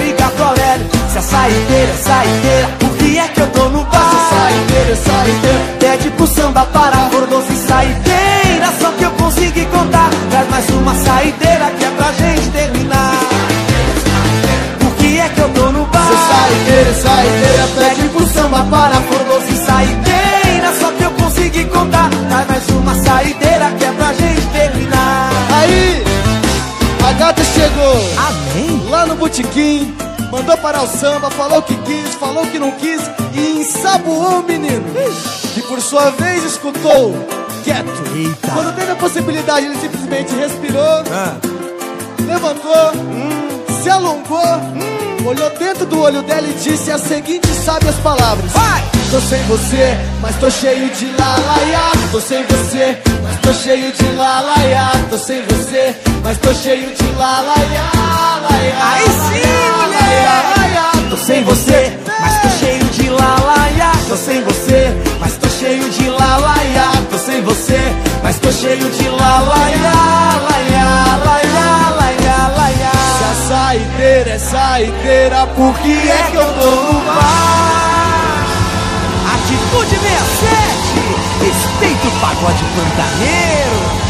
[SPEAKER 9] saideira, por que é que eu tô no bar?
[SPEAKER 10] Sou saideira, saideira.
[SPEAKER 9] Pede pro samba parar por 12 saideira, só que eu consegui contar. Traz mais uma saideira que é pra gente terminar. Por que é que eu tô no bar?
[SPEAKER 10] Sou saideira, saideira. Pede pro samba parar por 12
[SPEAKER 9] saideira, só que eu consegui contar. Traz mais uma saideira que é pra gente terminar.
[SPEAKER 10] Aí, a gata chegou.
[SPEAKER 9] Amém.
[SPEAKER 10] Lá no botequim, mandou parar o samba, falou que quis, falou que não quis e ensaboou o menino, que por sua vez escutou quieto.
[SPEAKER 9] Eita.
[SPEAKER 10] Quando teve a possibilidade, ele simplesmente respirou, levantou, se alongou, olhou dentro do olho dela e disse as seguintes sábias palavras:
[SPEAKER 9] vai!
[SPEAKER 10] Tô sem você, mas tô cheio de lalaiá. Tô sem você, mas tô cheio de lalaiá. Tô sem você, mas tô cheio de lalaiá.
[SPEAKER 9] Aí sim, mulher! Tô sem você, mas tô cheio de lalaiá. Tô sem você, mas tô cheio de lalaiá. Tô sem você, mas tô cheio de lalaiá. Laiá, laiá, laiá, laiá.
[SPEAKER 10] Se a saideira é saideira, por que é que eu tô no bar?
[SPEAKER 9] Atitude 67, respeita o pagode pantaneiro.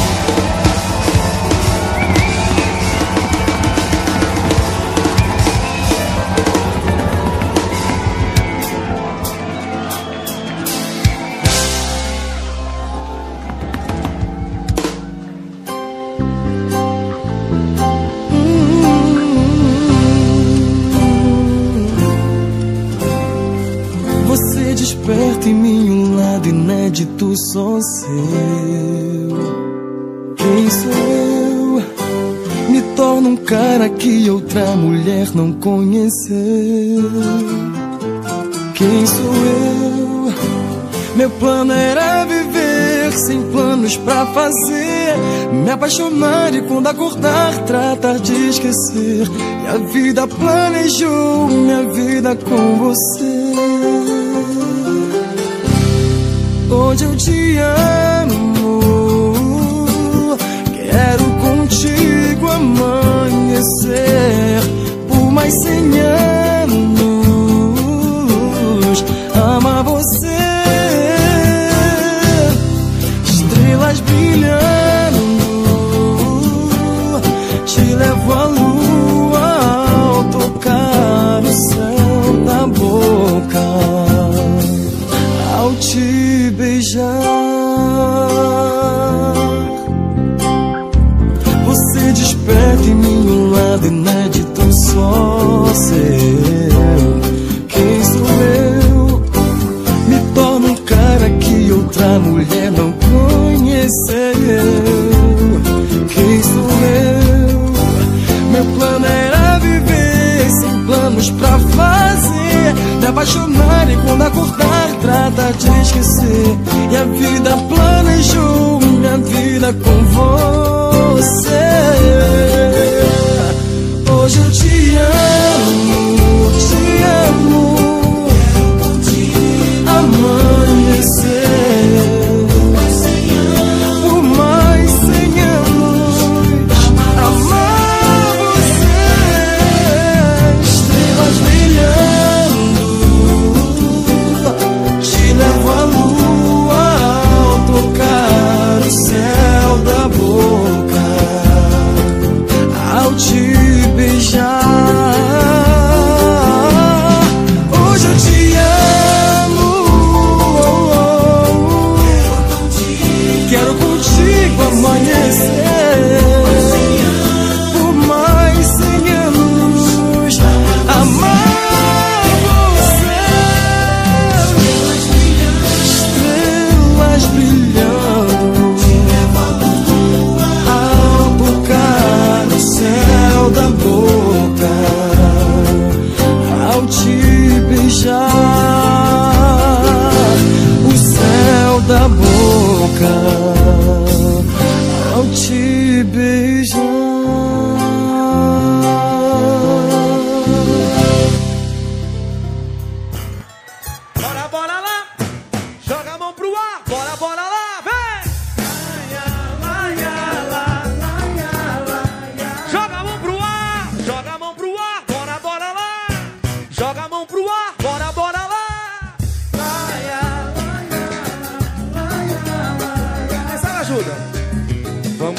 [SPEAKER 5] Você desperta em mim um lado inédito só seu. Quem sou eu? Me torna um cara que outra mulher não conheceu. Quem sou eu? Meu plano era viver sem planos pra fazer, me apaixonar e quando acordar tratar de esquecer. E a vida planejou minha vida com você. Hoje eu te amo, quero contigo amanhecer por mais 100 anos, amar você. Estrelas brilhando, te levo à lua ao tocar o céu da boca, ao te beijar. Você desperta em mim um lado inédito só seu. Quem sou eu? Me torna um cara que outra mulher não conheceu. Quem sou eu? Meu plano era viver sem planos pra fazer, me apaixonar e quando acordar trata de esquecer. E a vida planejou minha vida com você. Hoje eu te amo, amanhecer por mais 100 anos, amar você. Estrelas brilhando, te levo à lua ao tocar o céu da boca, ao te beijar.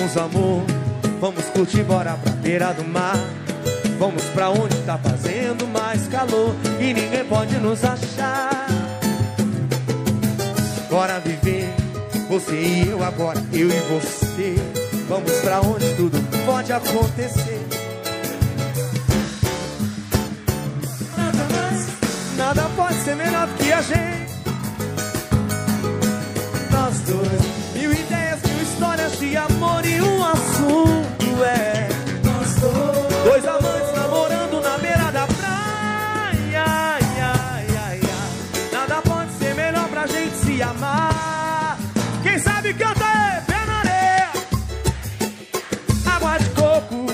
[SPEAKER 3] Vamos, amor, vamos curtir, bora pra beira do mar. Vamos pra onde tá fazendo mais calor e ninguém pode nos achar. Bora viver, você e eu agora, eu e você. Vamos pra onde tudo pode acontecer. Nada pode ser melhor do que a gente. Nós dois, mil ideias, mil histórias de amor e um assunto é nós dois amantes namorando na beira da praia. Ai, ai, ai, ai. Nada pode ser melhor pra gente se amar. Quem sabe canta aí, pé na areia. Água de coco,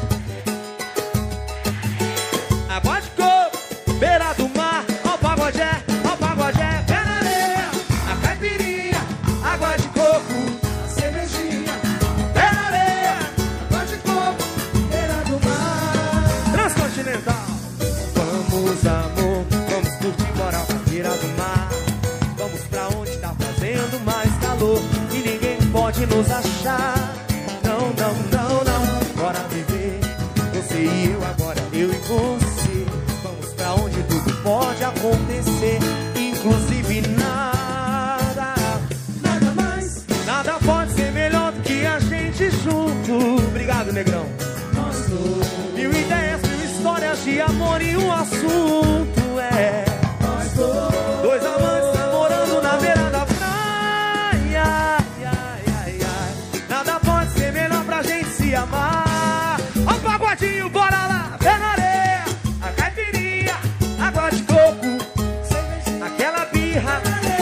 [SPEAKER 3] água de coco, beira do mar. Ó o pagodé, pé na areia. A caipirinha, água de coco, a cervejinha, pé na areia. Água de coco, beira do mar. Transcontinental. Vamos, amor, vamos curtir, bora pra beira do mar. Vamos pra onde tá fazendo mais calor e ninguém pode nos achar. Não, não, não, não. Bora viver, você e eu agora, eu e você. Vamos pra onde tudo pode acontecer, inclusive nada. Nada mais, nada pode ser melhor do que a gente junto. Obrigado, negrão. Mil ideias, mil histórias de amor e um assunto é dois amantes namorando na beira da praia. Ai, ai, ai, ai. Nada pode ser melhor pra gente se amar. Ó o pagodinho, bora lá, pé na areia. A caipirinha, água de coco, aquela birra.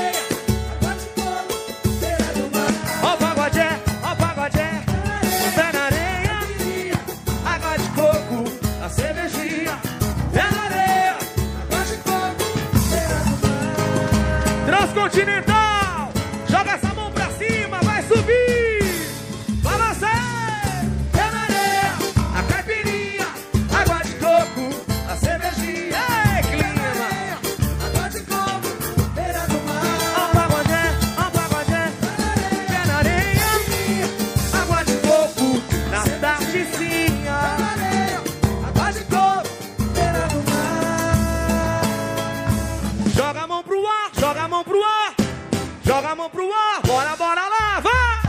[SPEAKER 3] Ó o pagodé, pé na areia. Água de coco, a cervejinha, pé na areia. Água de coco, beira do mar. Transcontinental, joga essa mão pra cima, vai subir. Balança aí, pé na areia. A caipirinha, água de coco, a cervejinha. Ei, clima. Água de coco, beira do mar. Ó o pagodé, pé na areia. Água de coco, na tardezinha. Água de coco, beira do mar. Joga a mão pro ar, joga a mão pro ar. Joga a mão pro ar, bora, bora lá, vai!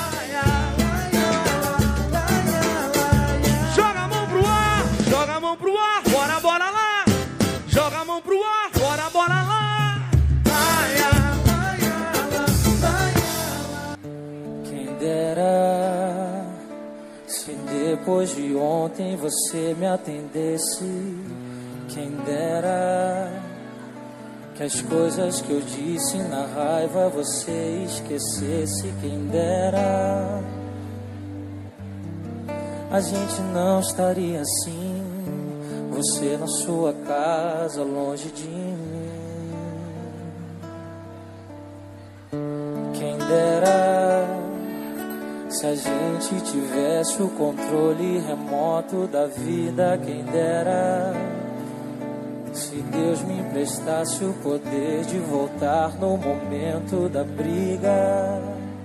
[SPEAKER 3] Joga a mão pro ar, joga a mão pro ar, bora, bora lá! Joga a mão pro ar, bora, bora lá!
[SPEAKER 7] Quem dera se depois de ontem você me atendesse. Quem dera que as coisas que eu disse na raiva você esquecesse. Quem dera a gente não estaria assim, você na sua casa, longe de mim. Quem dera se a gente tivesse o controle remoto da vida. Quem dera se Deus me emprestasse o poder de voltar no momento da briga.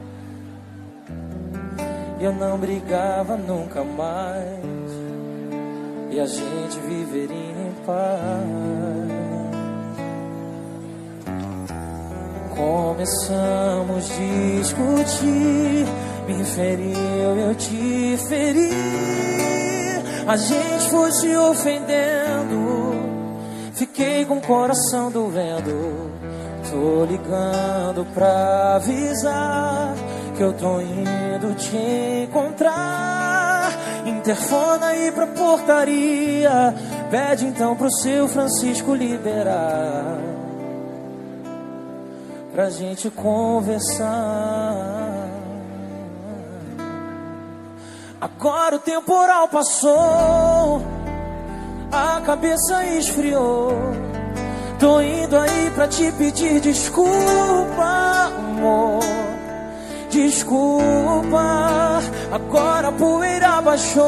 [SPEAKER 7] Eu não brigava nunca mais e a gente viveria em paz. Começamos a discutir, me feriu, eu te feri. A gente foi se ofendendo, fiquei com o coração doendo. Tô ligando pra avisar que eu tô indo te encontrar. Interfona aí pra portaria, pede então pro seu Francisco liberar, pra gente conversar. Agora o temporal passou, a cabeça esfriou. Tô indo aí pra te pedir desculpa, amor. Desculpa, agora a poeira baixou.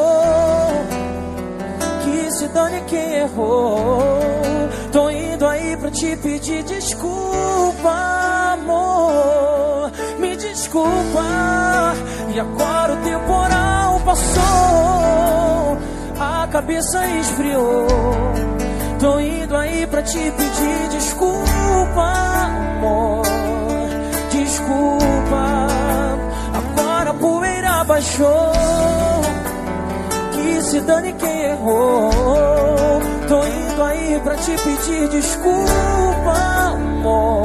[SPEAKER 7] Que se dane quem errou. Tô indo aí pra te pedir desculpa, amor. Me desculpa, E agora o temporal passou, a cabeça esfriou. Tô indo aí pra te pedir desculpa, amor. Desculpa, agora a poeira baixou. Que se dane quem errou. Tô indo aí pra te pedir desculpa, amor.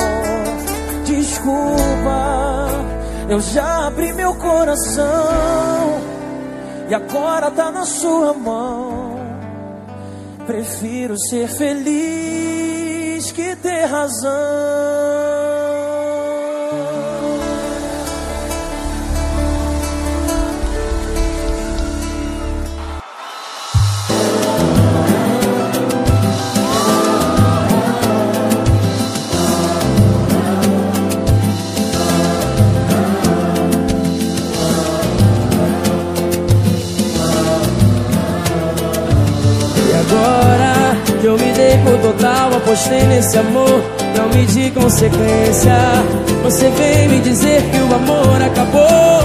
[SPEAKER 7] Desculpa, eu já abri meu coração e agora tá na sua mão. Prefiro ser feliz que ter razão.
[SPEAKER 1] Agora que eu me dei por total, apostei nesse amor, não medi consequência. Você vem me dizer que o amor acabou.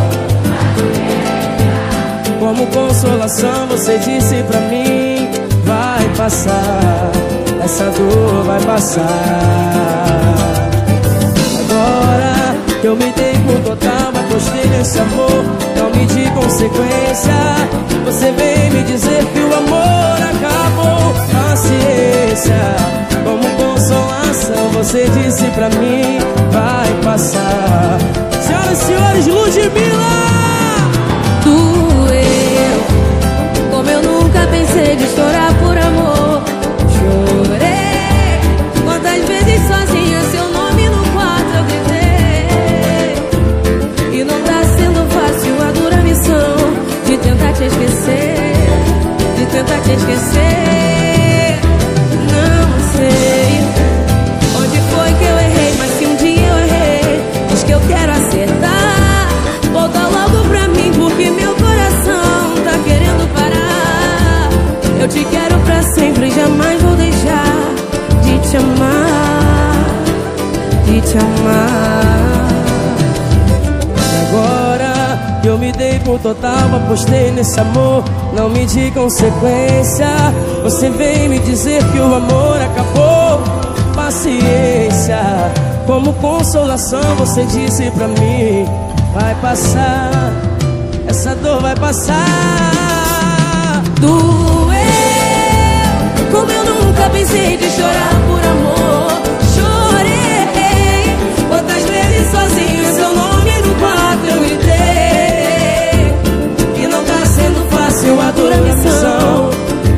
[SPEAKER 1] Como consolação você disse pra mim: vai passar, essa dor vai passar. Agora que eu me dei por total, apostei nesse amor, não medi consequência. Você vem me dizer que o amor acabou. Paciência, como consolação você disse pra mim: vai passar. Senhoras e senhores, Ludmilla!
[SPEAKER 11] Doeu, como eu nunca pensei de chorar por amor. Chorei, quantas vezes sozinha seu nome no quarto eu gritei. E não tá sendo fácil a dura missão de tentar te esquecer, de tentar te esquecer. Não sei onde foi que eu errei, mas se um dia eu errei, diz que eu quero acertar. Volta logo pra mim, porque meu coração tá querendo parar. Eu te quero pra sempre, jamais vou deixar de te amar, de te amar.
[SPEAKER 1] Agora que eu me dei por total, apostei nesse amor, não medi consequência. Você vem me dizer que o amor acabou. Paciência, como consolação você disse pra mim: vai passar, essa dor vai passar.
[SPEAKER 11] Doeu, como eu nunca pensei de chorar por amor. Chorei, quantas vezes sozinho seu nome no quarto eu gritei. E não tá sendo fácil a dura missão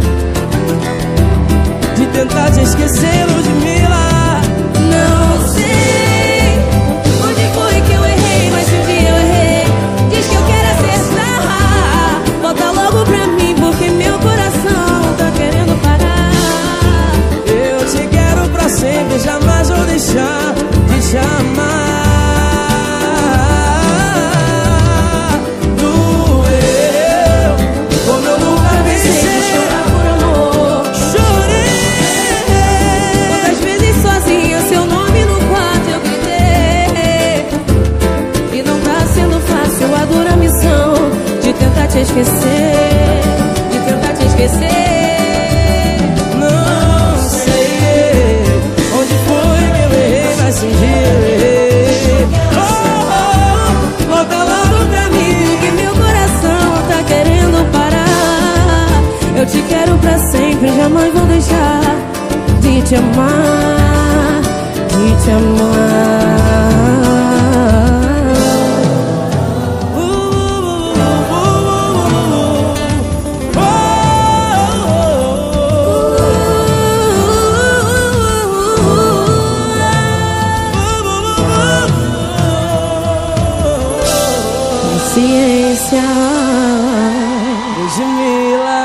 [SPEAKER 1] de tentar te esquecer, Ludmilla.
[SPEAKER 11] Não sei onde foi que eu errei, mas se um dia eu errei, diz que eu quero acertar. Volta logo pra mim, porque meu coração tá querendo parar.
[SPEAKER 1] Eu te quero pra sempre, jamais vou deixar de te amar. Doeu, como eu nunca pensei de chorar por amor. Chorei,
[SPEAKER 11] quantas vezes sozinha seu nome no quarto eu gritei. E não tá sendo fácil a dura missão de tentar te esquecer, de tentar te esquecer.
[SPEAKER 1] não sei onde foi que eu errei, mas um dia eu errei.
[SPEAKER 11] Volta logo pra mim, que meu coração tá querendo parar. Eu te quero pra sempre, jamais vou deixar de te amar, de te amar. Paciência,
[SPEAKER 1] Ludmilla.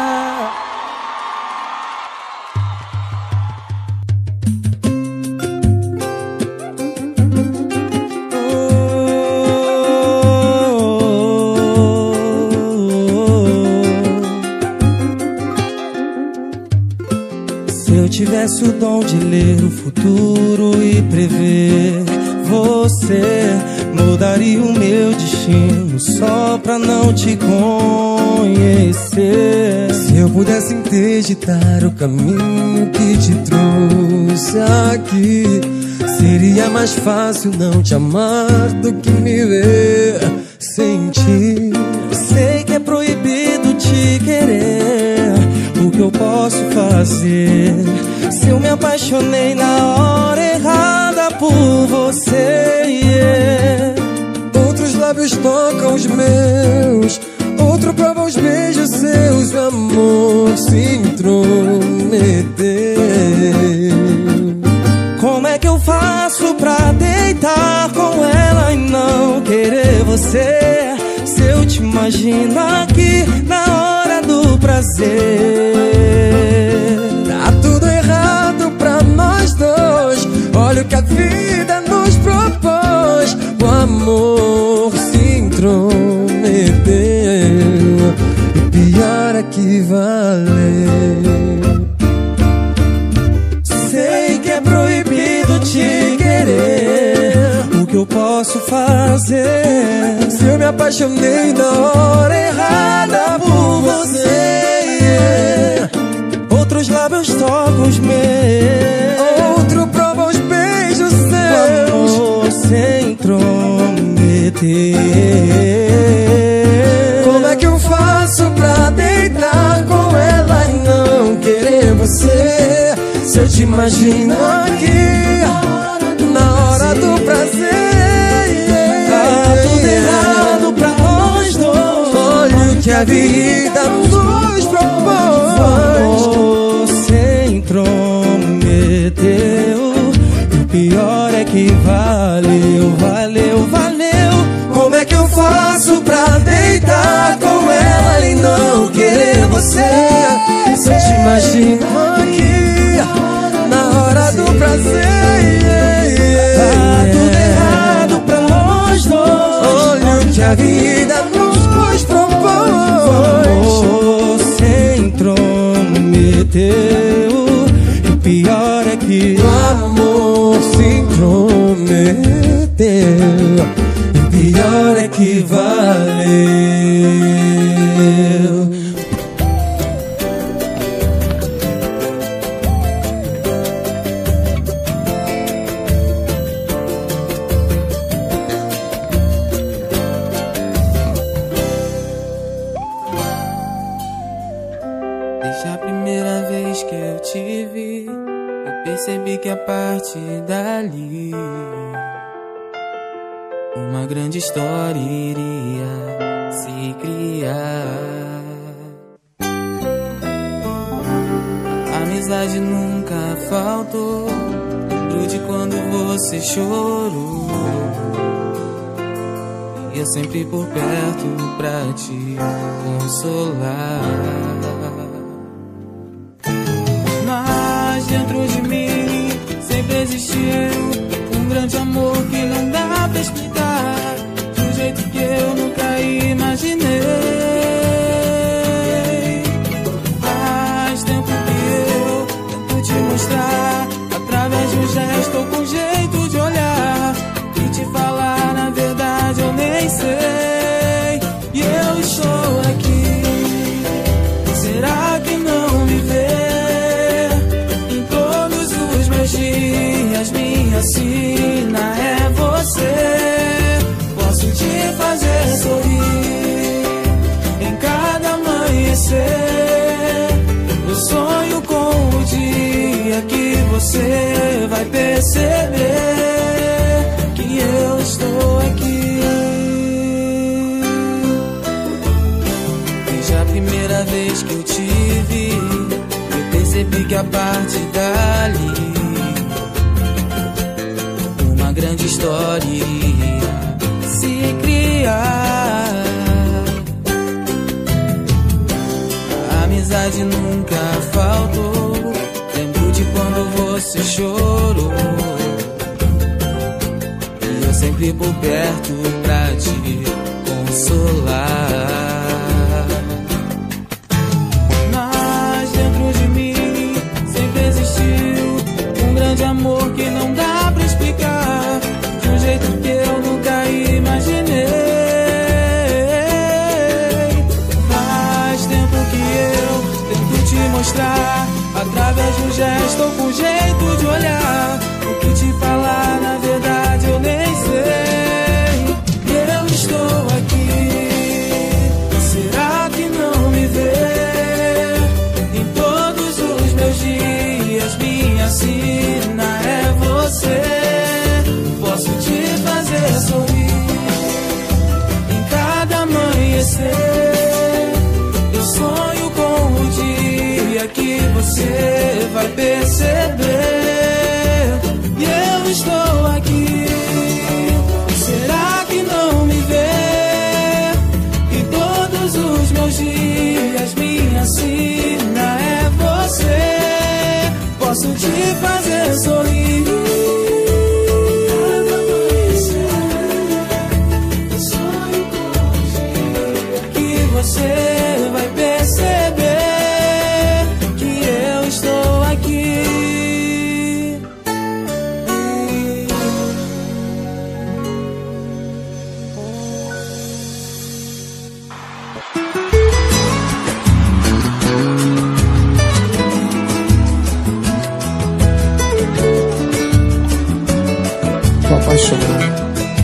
[SPEAKER 5] Se eu tivesse o dom de ler o futuro e prever você, mudaria o meu destino só pra não te conhecer. Se eu pudesse interditar o caminho que te trouxe aqui, seria mais fácil não te amar do que me ver sem ti. Sei que é proibido te querer, o que eu posso fazer? Se eu me apaixonei na hora errada por você, yeah. Outros lábios tocam os meus, outro prova os beijos seus, o amor se intrometeu. Como é que eu faço pra deitar com ela e não querer você? Se eu te imagino aqui na hora do prazer, tá tudo errado pra nós dois. Olha o que a vida nos propôs. O amor se intrometeu, e pior é que valeu. Sei que é proibido te querer, o que eu posso fazer? Se eu me apaixonei na hora errada por você, yeah. Outros lábios tocam os meus, outro prova os beijos seus, o amor se intrometeu. Como é que eu faço pra deitar com ela e não querer você? Se eu te imagino aqui na hora do prazer, yeah. Tá tudo errado pra nós dois. Olha o que a vida nos propôs. Você intrometeu, e o pior é que valeu, valeu, valeu. Como é que eu faço pra deitar com ela e não querer você? Se eu te imagino aqui na hora do prazer, yeah, yeah. Tá tudo errado pra nós dois. Olha o que a vida nos propôs. Você intrometeu, e o pior é que o amor se intrometeu, e o pior é que valeu.
[SPEAKER 8] Percebi que a partir dali uma grande história iria se criar. A amizade nunca faltou, lembro de quando você chorou, e eu sempre por perto pra te consolar. Dentro de mim sempre existiu um grande amor que não dá pra explicar, de um jeito que eu nunca imaginei. Faz tempo que eu tento te mostrar, através de um gesto ou com um jeito de olhar, e te falar, na verdade eu nem sei. E eu estou aqui, será que não me vê? Minha sina é você. Posso te fazer sorrir em cada amanhecer. Eu sonho com o dia que você vai perceber que eu estou aqui. Desde a primeira vez que eu te vi, eu percebi que a partir dali grande história iria se criar. A amizade nunca faltou, lembro de quando você chorou, e eu sempre por perto pra te consolar. Mas dentro de mim sempre existiu um grande amor que não dá pra explicar, de um jeito que eu nunca ia
[SPEAKER 4] estou com jeito de olhar. O que te falar, na verdade eu nem sei. Eu estou aqui, será que não me vê? Em todos os meus dias, minha sina é você. Posso te fazer sorrir em cada amanhecer. Eu sonho com o dia que você vai perceber. E eu estou aqui, será que não me vê? Em todos os meus dias, minha sina é você. Posso te fazer sorrir. Eu sonho com o dia que você vai perceber que eu estou aqui.
[SPEAKER 2] Apaixonado.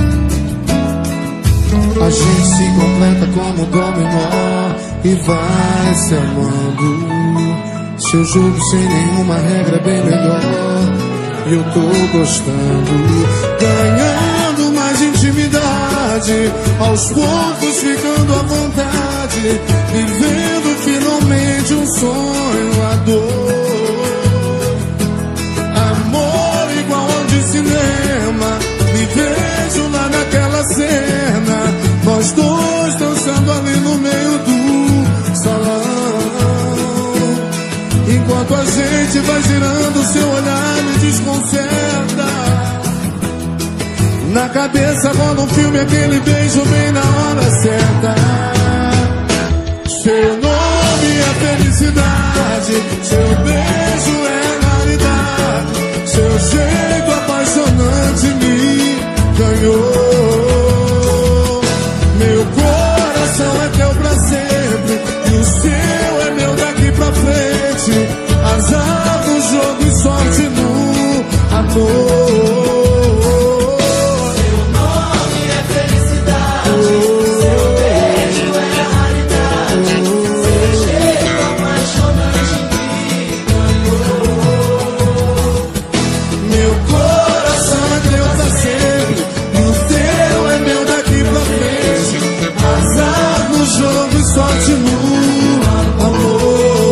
[SPEAKER 2] A gente se completa como dominó e vai se amando. Se eu jogo sem nenhuma regra é bem melhor. E eu tô gostando, ganhando mais intimidade, aos poucos ficando à vontade, vivendo finalmente um sonho, a dor. Amor igual ao de cinema, me vejo lá naquela cena, nós dois dançando ali no meio do salão. Enquanto a gente vai girando, seu olhar me desconcerta. Na cabeça rola um filme, aquele beijo bem na hora certa. Seu nome é felicidade, seu beijo é raridade, seu jeito apaixonante me ganhou. Meu coração é teu pra sempre, e o seu é meu daqui pra frente. Azar no jogo e sorte no amor. Seu nome é felicidade, seu beijo é raridade, seu jeito apaixonante me ganhou. Meu coração é teu pra sempre, e o teu é meu daqui pra frente. Azar no jogo e sorte no amor.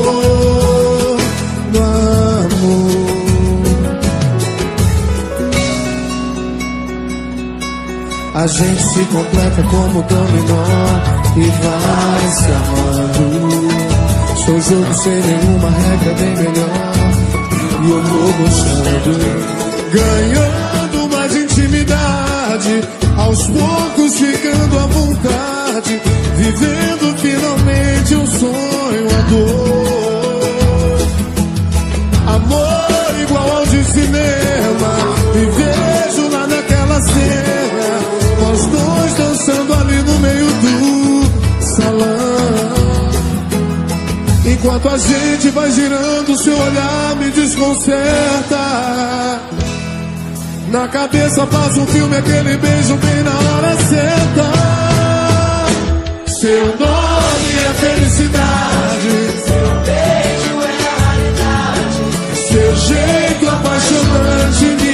[SPEAKER 2] A gente se completa como dominó e vai se amando. Seu jogo sem nenhuma regra bem melhor, e eu tô gostando, ganhando mais intimidade, aos poucos ficando à vontade, vivendo finalmente um sonho, a dor. Amor igual ao de cinema, me vejo lá naquela cena, nós dois dançando ali no meio do salão. Enquanto a gente vai girando, seu olhar me desconcerta. Na cabeça faz um filme, aquele beijo bem na hora certa. Seu nome é felicidade, seu beijo é raridade, seu jeito apaixonante me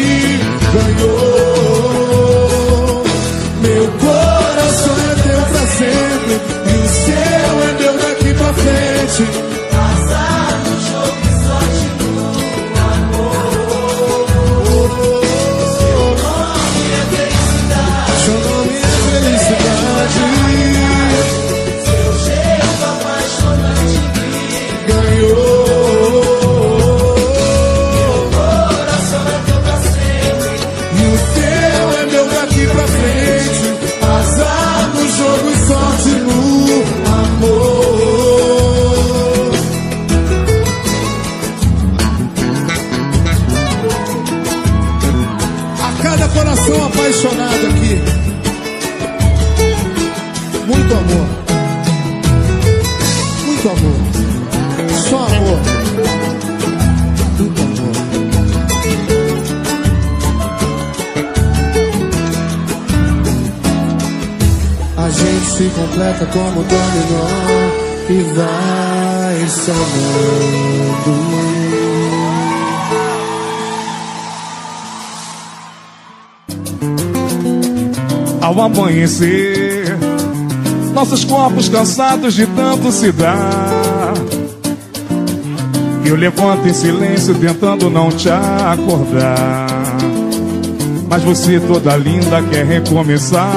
[SPEAKER 2] ganhou. Meu coração é teu pra sempre, e o seu é meu daqui pra frente. Azar no jogo e sorte no amor. Seu nome é felicidade, seu nome é felicidade, seu jeito apaixonante me ganhou. Meu coração é teu pra sempre, e o teu é meu daqui pra frente. Azar no jogo e sorte no amor. A cada coração apaixonado aqui, muito amor, muito amor, só amor, muito amor. se completa como dominó e vai somando.
[SPEAKER 4] Ao amanhecer, nossos corpos cansados de tanto se dar, eu levanto em silêncio tentando não te acordar, mas você toda linda quer recomeçar.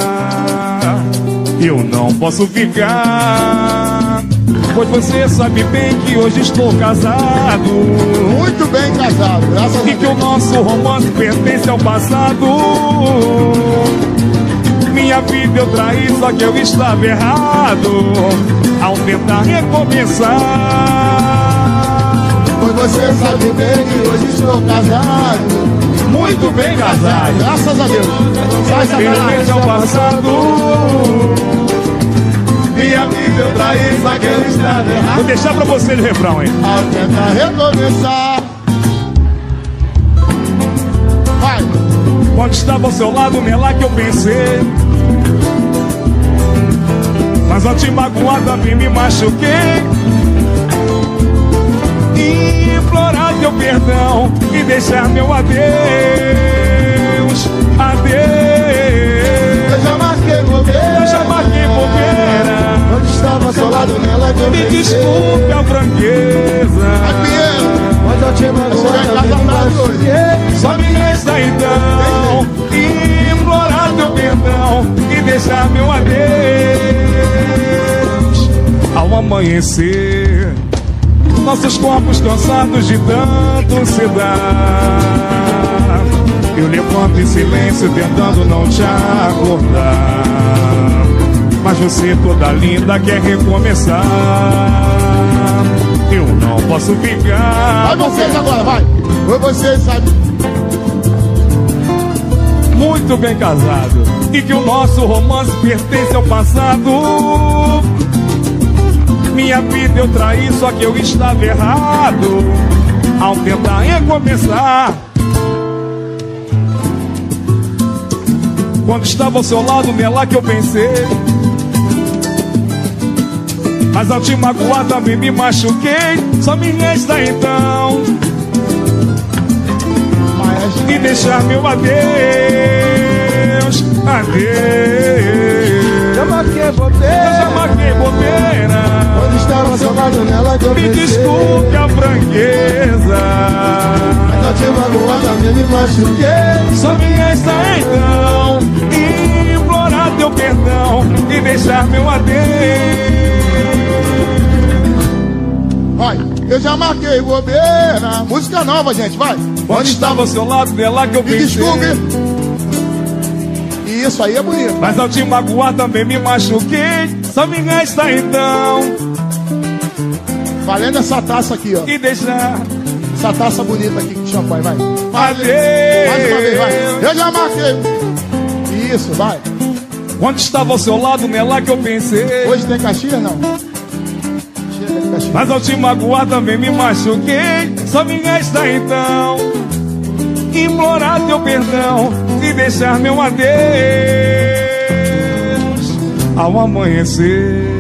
[SPEAKER 4] Eu não posso ficar, pois você sabe bem que hoje estou casado.
[SPEAKER 2] Muito bem casado, graças a Deus.
[SPEAKER 4] E que o nosso romance pertence ao passado. Minha vida eu traí, só que eu estava errado ao tentar recomeçar.
[SPEAKER 2] Pois você sabe bem que hoje estou casado.
[SPEAKER 4] Muito bem casado,
[SPEAKER 2] graças a Deus.
[SPEAKER 4] Pertence ao passado. Minha vida eu traí, só que eu estava errado. Vou deixar pra vocês o refrão, hein?
[SPEAKER 2] Ao tentar recomeçar. Vai.
[SPEAKER 4] Quando estava ao seu lado, não é lá que eu pensei, mas ao te magoar também me machuquei. E implorar teu perdão e deixar meu adeus. Adeus.
[SPEAKER 2] Eu já marquei bobeira.
[SPEAKER 4] Eu já marquei bobeira.
[SPEAKER 2] Quando estava ao seu lado, nela que eu
[SPEAKER 4] me
[SPEAKER 2] pensei.
[SPEAKER 4] desculpe a franqueza.
[SPEAKER 2] Mas eu te magoar também me machuquei.
[SPEAKER 4] Só me resta então implorar teu perdão e deixar meu adeus. Ao amanhecer, nossos corpos cansados de tanto se dar, eu levanto em silêncio tentando não te acordar, mas você toda linda quer recomeçar. Eu não posso ficar.
[SPEAKER 2] Vai vocês agora, vai. Foi vocês, sabe?
[SPEAKER 4] Muito bem casado. E que o nosso romance pertence ao passado. Minha vida eu traí, só que eu estava errado ao tentar recomeçar. Quando estava ao seu lado, não é lá que eu pensei, mas ao te magoar também me machuquei. Só me resta então e deixar meu adeus. Adeus.
[SPEAKER 2] Eu marquei bobeira.
[SPEAKER 4] Eu já marquei bobeira.
[SPEAKER 2] Quando estava ao seu lado, nela que eu
[SPEAKER 4] me
[SPEAKER 2] pensei.
[SPEAKER 4] desculpe a franqueza.
[SPEAKER 2] Mas ao te magoar também me machuquei.
[SPEAKER 4] Só me resta então implorar teu perdão e deixar meu adeus.
[SPEAKER 2] Vai, eu já marquei bobeira. Música nova, gente, vai.
[SPEAKER 4] Quando estava ao seu lado, é lá que eu
[SPEAKER 2] me
[SPEAKER 4] pensei.
[SPEAKER 2] Desculpe. Isso aí é bonito.
[SPEAKER 4] Mas ao te magoar também me machuquei. Só me resta então
[SPEAKER 2] valendo essa taça aqui, ó.
[SPEAKER 4] E deixar
[SPEAKER 2] essa taça bonita aqui de champanhe, vai.
[SPEAKER 4] Adeus.
[SPEAKER 2] Mais uma vez, vai. Eu já marquei. Isso, vai.
[SPEAKER 4] Quando estava ao seu lado, não é lá que eu pensei.
[SPEAKER 2] Hoje tem Caxias, não? Chega de Caxias.
[SPEAKER 4] Mas ao te magoar também me machuquei. Só me resta então implorar teu perdão e deixar meu adeus. Ao amanhecer,